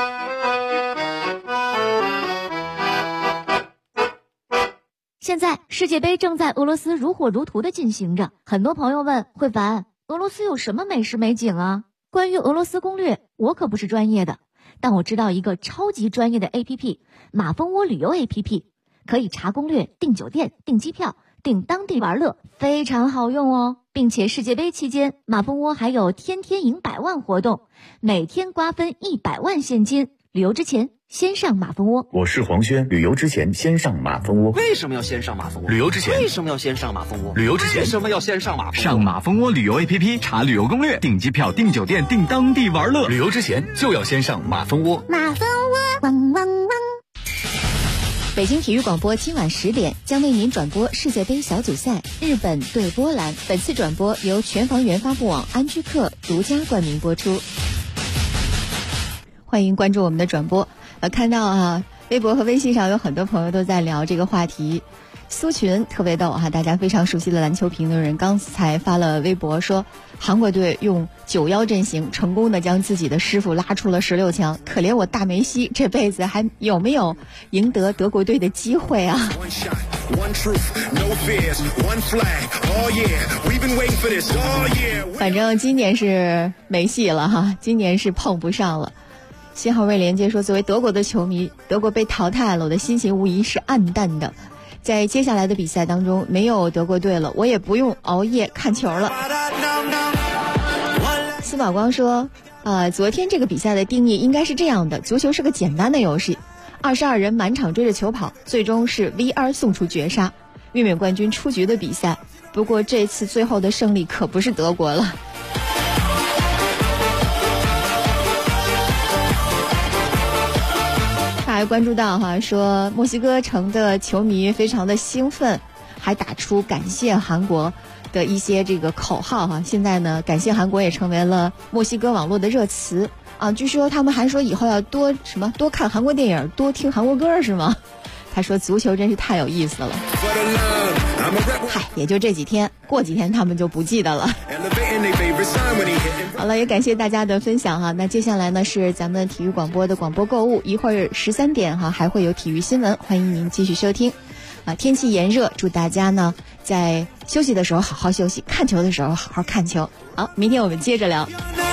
现在世界杯正在俄罗斯如火如荼的进行着，很多朋友问慧凡，俄罗斯有什么美食美景啊？关于俄罗斯攻略，我可不是专业的，但我知道一个超级专业的 APP， 马蜂窝旅游 APP， 可以查攻略、订酒店、订机票、订当地玩乐，非常好用哦。并且世界杯期间，马蜂窝还有天天赢100万活动，每天瓜分100万现金。 旅游之前先上马蜂窝。 我是黄轩，旅游之前先上马蜂窝。 为什么要先上马蜂窝？ 旅游之前为什么要先上马蜂窝？ 旅游之前为什么要先上马蜂窝？ 上马蜂窝旅游 APP 查旅游攻略，订机票、订酒店、订当地玩乐。 旅游之前就要先上马蜂窝。 马蜂窝，汪汪汪！ 北京体育广播今晚10点将为您转播世界杯小组赛日本对波兰。本次转播由全房源发布网安居客独家冠名播出。欢迎关注我们的转播。看到微博和微信上有很多朋友都在聊这个话题。苏群特别逗大家非常熟悉的篮球评论人刚才发了微博说，韩国队用9-1阵型成功的将自己的师傅拉出了16强，可怜我大梅西这辈子还有没有赢得德国队的机会啊？反正今年是没戏了今年是碰不上了。信号未连接说，作为德国的球迷，德国被淘汰了，我的心情无疑是暗淡的。在接下来的比赛当中，没有德国队了，我也不用熬夜看球了。司宝光说，昨天这个比赛的定义应该是这样的：足球是个简单的游戏，22人满场追着球跑，最终是 VR 送出绝杀，卫冕冠军出局的比赛。不过这次最后的胜利可不是德国了。还关注到说墨西哥城的球迷非常的兴奋，还打出感谢韩国的一些这个口号现在呢，感谢韩国也成为了墨西哥网络的热词据说他们还说以后要多看韩国电影，多听韩国歌是吗？他说足球真是太有意思了。也就这几天，过几天他们就不记得了。好了，也感谢大家的分享那接下来呢是咱们体育广播的广播购物，一会儿13点还会有体育新闻，欢迎您继续收听。天气炎热，祝大家呢在休息的时候好好休息，看球的时候好好看球。好，明天我们接着聊。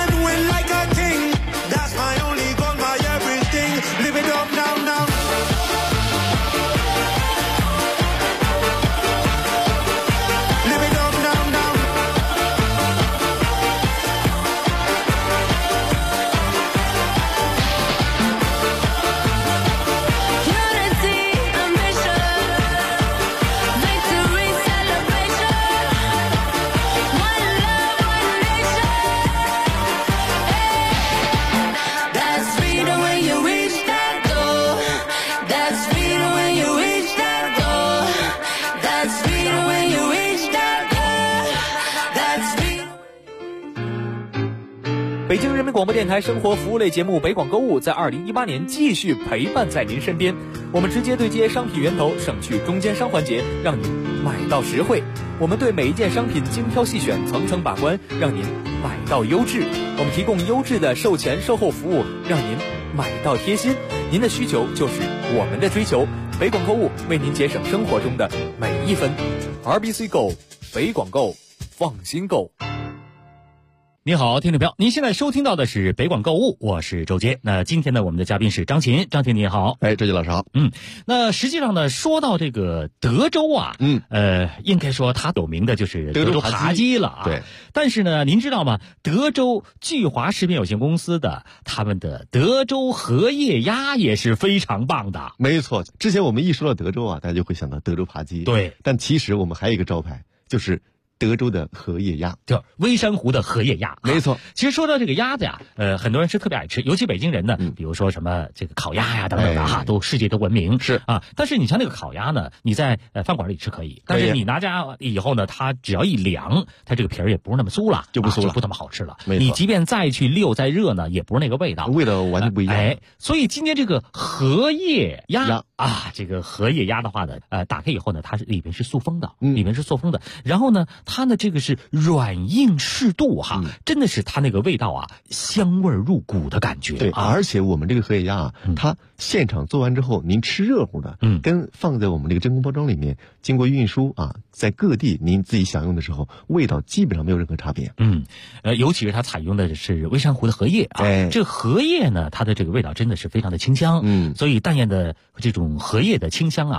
北京人民广播电台生活服务类节目北广购物在2018年继续陪伴在您身边。我们直接对接商品源头，省去中间商环节，让您买到实惠。我们对每一件商品精挑细选，层层把关，让您买到优质。我们提供优质的售前售后服务，让您买到贴心。您的需求就是我们的追求。北广购物为您节省生活中的每一分。RBC Go， 北广购，放心购。 你好，听众朋友，您现在收听到的是北广购物，我是周杰。那今天呢，我们的嘉宾是张琴，张琴你好。 周杰老师好。 那实际上呢，说到这个德州应该说它有名的就是德州扒鸡了对。 但是呢，您知道吗？德州聚华食品有限公司的他们的德州荷叶鸭也是非常棒的。 没错，之前我们一说到德州大家就会想到德州扒鸡。 对。 但其实我们还有一个招牌，就是德州的荷叶鸭， 叫微山湖的荷叶鸭。 没错。 其实说到这个鸭子呀，很多人是特别爱吃，尤其北京人呢，比如说什么这个烤鸭呀等等的都世界都闻名。 是但是你像那个烤鸭呢，你在饭馆里吃可以，但是你拿家以后呢，它只要一凉，它这个皮儿也不是那么酥了， 就不酥了， 就不那么好吃了。 你即便再去溜再热呢，也不是那个味道， 味道完全不一样。 所以今天这个荷叶鸭这个荷叶鸭的话呢，打开以后呢，它是里面是塑封的，然后呢，它呢这个是软硬适度真的是它那个味道香味入骨的感觉。 对，而且我们这个荷叶鸭它现场做完之后，您吃热乎的，跟放在我们这个真空包装里面，经过运输在各地您自己享用的时候，味道基本上没有任何差别。 尤其是它采用的是微山湖的荷叶这个荷叶呢，它的这个味道真的是非常的清香。所以淡艳的这种荷叶的清香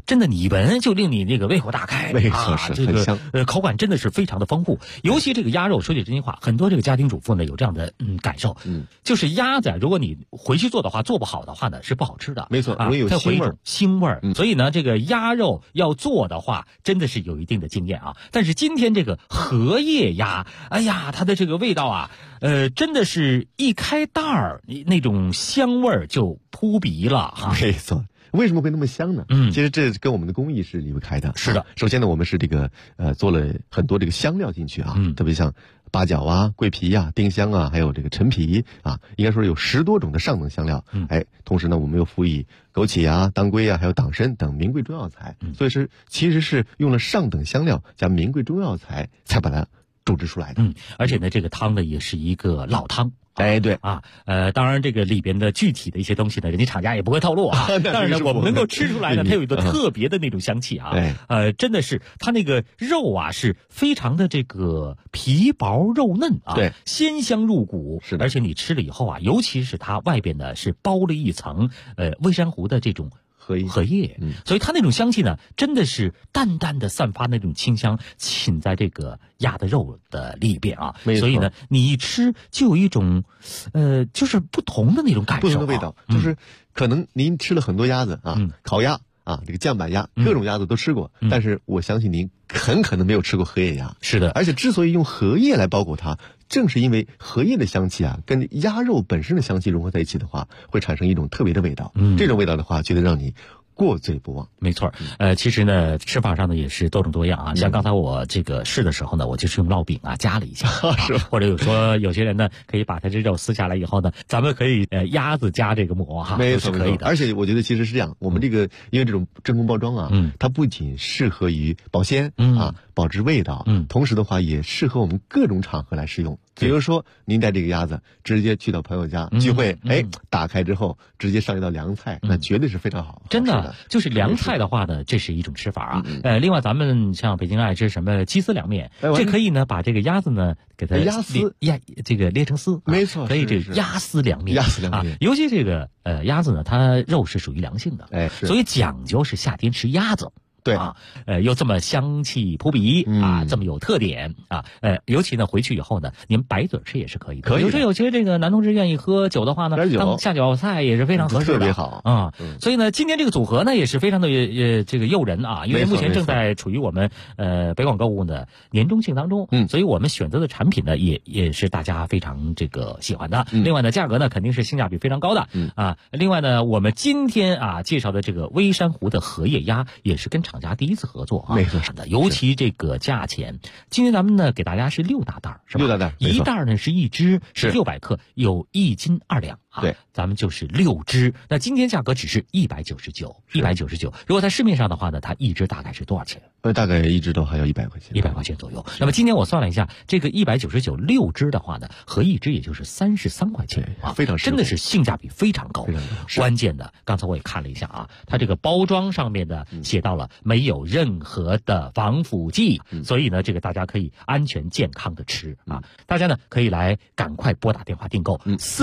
真的你闻就令你那个胃口大开， 没错，是这很香。 口感真的是非常的丰富。尤其这个鸭肉，说句真心话，很多这个家庭主妇呢有这样的感受，就是鸭子如果你回去做的话，做不好的话呢是不好吃的。 没错，容易有腥味儿。 腥味儿，所以呢，这个鸭肉要做的话，真的是有一定的经验啊。但是今天这个荷叶鸭，哎呀，它的这个味道啊，真的是一开袋儿，那种香味儿就扑鼻了哈。 没错。为什么会那么香呢？其实这跟我们的工艺是离不开的。 是的， 首先呢，我们是这个做了很多这个香料进去啊，特别像八角啊、桂皮啊、丁香啊，还有这个陈皮啊，应该说有10多种的上等香料。同时呢，我们又辅以枸杞啊、当归啊，还有党参等名贵中药材。所以其实是用了上等香料加名贵中药材才把它种植出来的。 而且呢，这个汤呢也是一个老汤。 对啊，当然这个里边的具体的一些东西呢，人家厂家也不会透露啊。但是呢，我们能够吃出来呢，它有一个特别的那种香气啊。真的是它那个肉啊是非常的这个皮薄肉嫩啊， 对， 鲜香入骨。 是的， 而且你吃了以后啊，尤其是它外边呢是包了一层微山湖的这种荷叶，所以它那种香气呢，真的是淡淡的散发那种清香，浸在这个鸭的肉的里边啊。所以呢，你一吃就有一种，就是不同的那种感受， 不同的味道。就是可能您吃了很多鸭子啊，烤鸭啊，这个酱板鸭，各种鸭子都吃过，但是我相信您很可能没有吃过荷叶鸭。 是的， 而且之所以用荷叶来包裹它，正是因为荷叶的香气啊，跟鸭肉本身的香气融合在一起的话，会产生一种特别的味道。这种味道的话，觉得让你过嘴不忘。 没错，其实呢，吃法上呢也是多种多样啊。像刚才我这个试的时候呢，我就是用烙饼啊夹了一下， 是。 或者有些人呢可以把它这肉撕下来以后呢，咱们可以鸭子加这个馍哈， 没错， 可以的。 而且我觉得其实是这样，我们这个因为这种真空包装啊，它不仅适合于保鲜啊，保持味道，同时的话也适合我们各种场合来使用。比如说您带这个鸭子直接去到朋友家聚会，打开之后直接上一道凉菜，那绝对是非常好。 真的，就是凉菜的话呢，这是一种吃法啊。另外咱们像北京爱吃什么鸡丝凉面，这可以呢把这个鸭子呢给它这个捏成丝， 没错， 可以这个鸭丝凉面。 鸭丝凉面， 尤其这个鸭子呢，它肉是属于凉性的，所以讲究是夏天吃鸭子。 对啊，又这么香气扑鼻啊，这么有特点啊，尤其呢回去以后呢，您白嘴吃也是可以的。 可以。 有些这个男同志愿意喝酒的话呢，当下酒菜也是非常合适的， 特别好啊。所以呢，今天这个组合呢也是非常的这个诱人啊，因为目前正在处于我们北广购物的年中庆当中，所以我们选择的产品呢也是大家非常这个喜欢的。另外呢，价格呢肯定是性价比非常高的啊。另外呢，我们今天介绍的这个微山湖的荷叶鸭也是跟厂家第一次合作啊， 没错的。尤其这个价钱，今天咱们呢给大家是6大袋，是吧？6 大袋， 一袋呢是1只，是600克，有1斤2两啊。 对， 咱们就是6只。那今天价格只是199，199。如果在市面上的话呢，它1只大概是多少钱？ 大概1只都还要100块钱 ，100块钱左右。那么今天我算了一下，这个199 6只的话呢，合1只也就是33块钱啊， 非常真的是性价比非常高。关键的，刚才我也看了一下啊，它这个包装上面的写到了没有任何的防腐剂，所以呢，这个大家可以安全健康的吃啊。大家呢可以来赶快拨打电话订购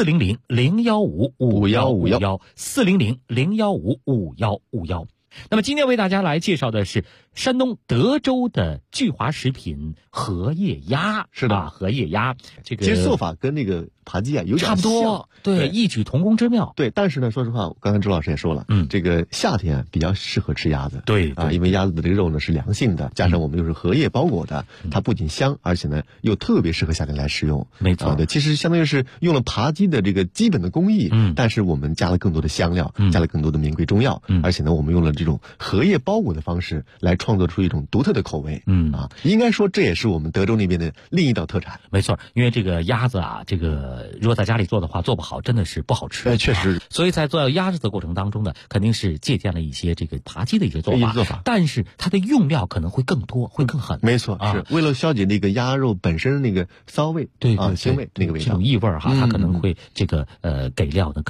400-015-5151，400-015-5151。那么今天为大家来介绍的是山东德州的聚华食品荷叶鸭。 是的， 荷叶鸭这个其实做法跟那个扒鸡啊有点差不多，对，异曲同工之妙。 对，但是呢，说实话，刚才周老师也说了，这个夏天比较适合吃鸭子， 对啊，因为鸭子的这个肉呢是凉性的，加上我们又是荷叶包裹的，它不仅香，而且呢又特别适合夏天来食用。 没错， 对，其实相当于是用了扒鸡的这个基本的工艺，但是我们加了更多的香料，加了更多的名贵中药，而且呢，我们用了这种荷叶包裹的方式来创作出一种独特的口味。应该说这也是我们德州那边的另一道特产。 没错，因为这个鸭子啊，这个如果在家里做的话，做不好真的是不好吃。 确实。 所以在做鸭子的过程当中呢，肯定是借鉴了一些这个扒鸡的一些做法，但是它的用料可能会更多，会更狠。 没错，是为了消解那个鸭肉本身那个骚味， 对腥味那个味道， 这种异味哈，它可能会这个给料的更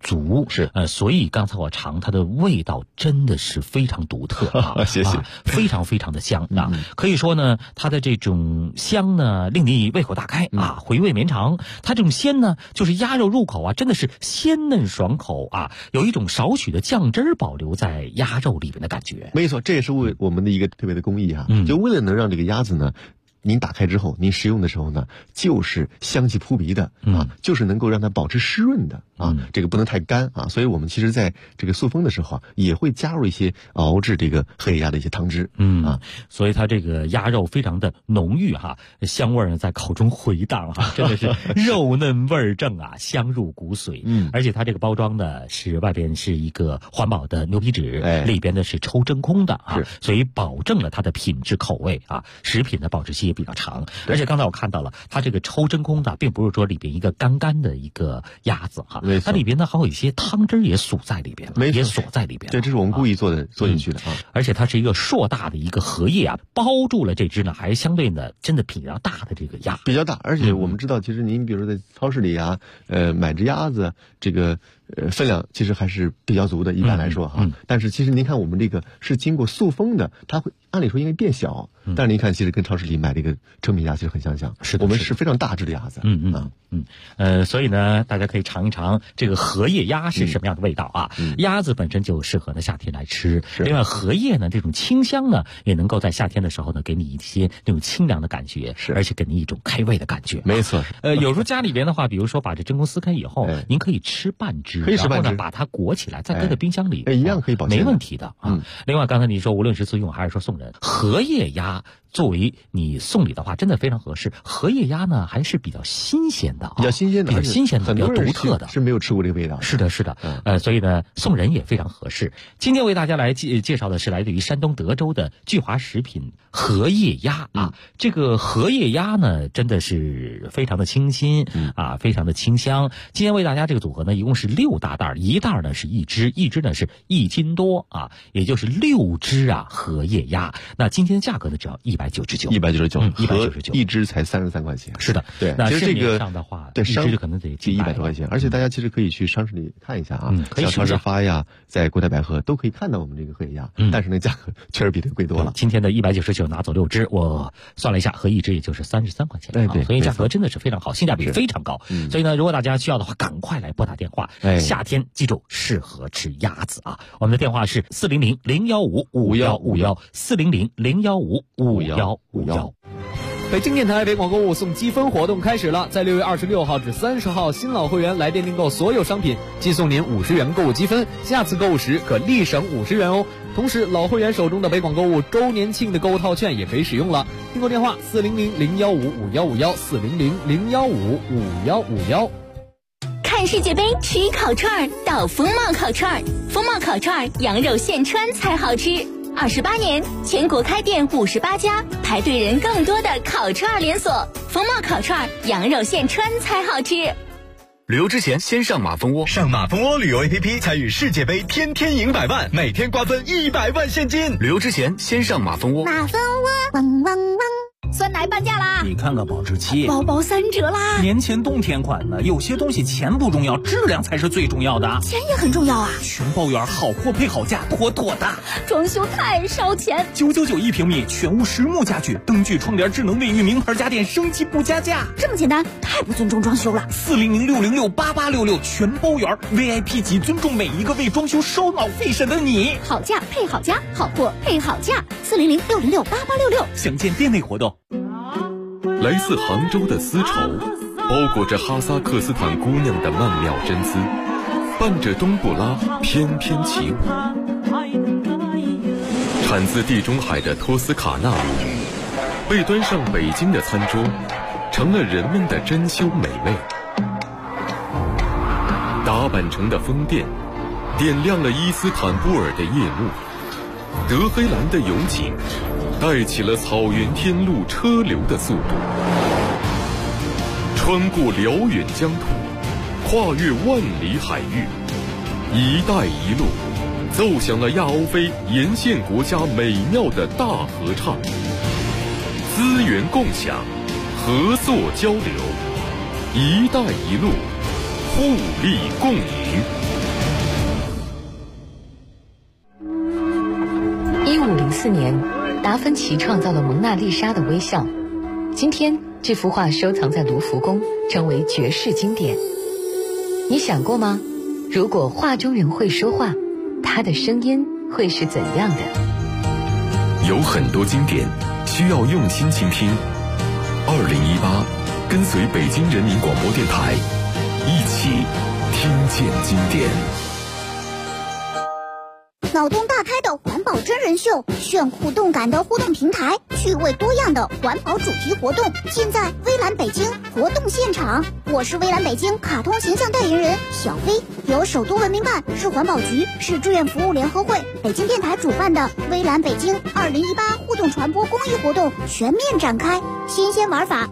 足， 是所以刚才我尝它的味道真的是非常独特啊， 谢谢， 非常非常的香啊，可以说呢，它的这种香呢，令你胃口大开啊，回味绵长。它这种鲜呢，就是鸭肉入口啊，真的是鲜嫩爽口啊，有一种少许的酱汁儿保留在鸭肉里面的感觉。 没错，这也是我们的一个特别的工艺啊，就为了能让这个鸭子呢，您打开之后，您食用的时候呢，就是香气扑鼻的啊，就是能够让它保持湿润的啊，这个不能太干啊，所以我们其实在这个塑封的时候啊，也会加入一些熬制这个荷叶鸭的一些汤汁， 所以它这个鸭肉非常的浓郁哈，香味呢在口中回荡哈，真的是肉嫩味儿正啊，香入骨髓。而且它这个包装呢是外边是一个环保的牛皮纸，里边呢是抽真空的啊，所以保证了它的品质口味啊，食品的保质期也比较长。而且刚才我看到了，它这个抽真空的，并不是说里边一个干干的一个鸭子哈，它里边呢还有一些汤汁也锁在里边了，也锁在里边。 对，这是我们故意做进去的啊。 而且它是一个硕大的一个荷叶啊，包住了这只呢，还相对呢真的比较大的这个鸭， 比较大。而且我们知道，其实您比如说在超市里啊，买只鸭子，这个分量其实还是比较足的，一般来说哈。但是其实您看我们这个是经过塑封的，它会按理说应该变小，但是您看其实跟超市里买这个成品鸭其实很相像。 是的， 我们是非常大只的鸭子。 所以呢，大家可以尝一尝这个荷叶鸭是什么样的味道啊？鸭子本身就适合呢夏天来吃，另外荷叶呢这种清香呢，也能够在夏天的时候呢给你一些那种清凉的感觉，而且给你一种开胃的感觉。 没错。 有时候家里边的话，比如说把这真空撕开以后，您可以吃半只，然后呢把它裹起来，再搁在冰箱里， 一样可以保鲜， 没问题的啊。另外刚才你说无论是自用还是说送人，荷叶鸭作为你送礼的话，真的非常合适。荷叶鸭呢还是比较新鲜的， 比较新鲜的， 比较独特的， 是没有吃过这个味道。 是的，是的。所以呢送人也非常合适。今天为大家来介绍的是来自于山东德州的聚华食品荷叶鸭啊。这个荷叶鸭呢真的是非常的清新啊，非常的清香。今天为大家这个组合呢一共是6大袋，一袋呢是1只，一只呢是1斤多啊，也就是6只啊荷叶鸭。那今天的价格呢只要199， 一只才33块钱。 是的， 对。 那其实这个上的话， 对， 一只就可能得 100多块钱。而且大家其实可以去超市里看一下啊， 可以超市发呀，在国泰百科都可以看到我们这个荷叶鸭，但是那价格确实比这个贵多了。 今天的199拿走6只，我算了一下，合一只也就是33块钱。 对， 所以价格真的是非常好，性价比非常高。所以呢，如果大家需要的话，赶快来拨打电话。夏天记住适合吃鸭子啊！我们的电话是400-015-5151，400-015-5151。 北京电台北广购物送积分活动开始了，在6月26号至30号，新老会员来电订购所有商品，即送您50元购物积分，下次购物时可立省50元哦。同时，老会员手中的北广购物周年庆的购物套券也可以使用了。订购电话400-015-5151，400-015-5151。 看世界杯吃烤串到风貌烤串，风貌烤串羊肉现穿才好吃。28年，全国开店58家，排队人更多的烤串连锁。风貌烤串羊肉现穿才好吃。 旅游之前先上马蜂窝，上马蜂窝旅游 APP 参与世界杯，天天赢100万，每天瓜分100万现金。旅游之前先上马蜂窝。 马蜂窝，汪汪汪。 酸奶半价啦！ 你看看保质期， 包包3折啦！ 年前冬天款的，有些东西钱不重要，质量才是最重要的。 钱也很重要啊！ 全包圆，好货配好价，妥妥的。 装修太烧钱 ，999一平米，全屋实木家具，灯具、窗帘、智能卫浴，名牌家电，升级不加价。 这么简单，太不尊重装修了。 400-606-8866，全包圆 ，VIP 级，尊重每一个为装修烧脑费神的你。 好价配好家，好货配好价。400-606-8866， 详见店内活动。 来自杭州的丝绸，包裹着哈萨克斯坦姑娘的曼妙真姿，伴着冬不拉翩翩起舞。产自地中海的托斯卡纳乳，被端上北京的餐桌，成了人们的珍馐美味。打扮成的风电，点亮了伊斯坦布尔的夜幕。德黑兰的勇景，带起了草原天路车流的速度，穿过辽远疆土，跨越万里海域，一带一路奏响了亚欧非沿线国家美妙的大合唱。资源共享，合作交流，一带一路，互利共赢。 1504年，达芬奇创造了蒙娜丽莎的微笑。今天，这幅画收藏在卢浮宫，成为绝世经典。你想过吗？如果画中人会说话，他的声音会是怎样的？ 有很多经典需要用心倾听。2018，跟随北京人民广播电台，一起听见经典。 脑洞大开的环保真人秀，炫酷动感的互动平台，趣味多样的环保主题活动，尽在微蓝北京活动现场。我是微蓝北京卡通形象代言人小飞，由首都文明办、市环保局、市志愿服务联合会、北京电台主办的微蓝北京2018互动传播公益活动全面展开，新鲜玩法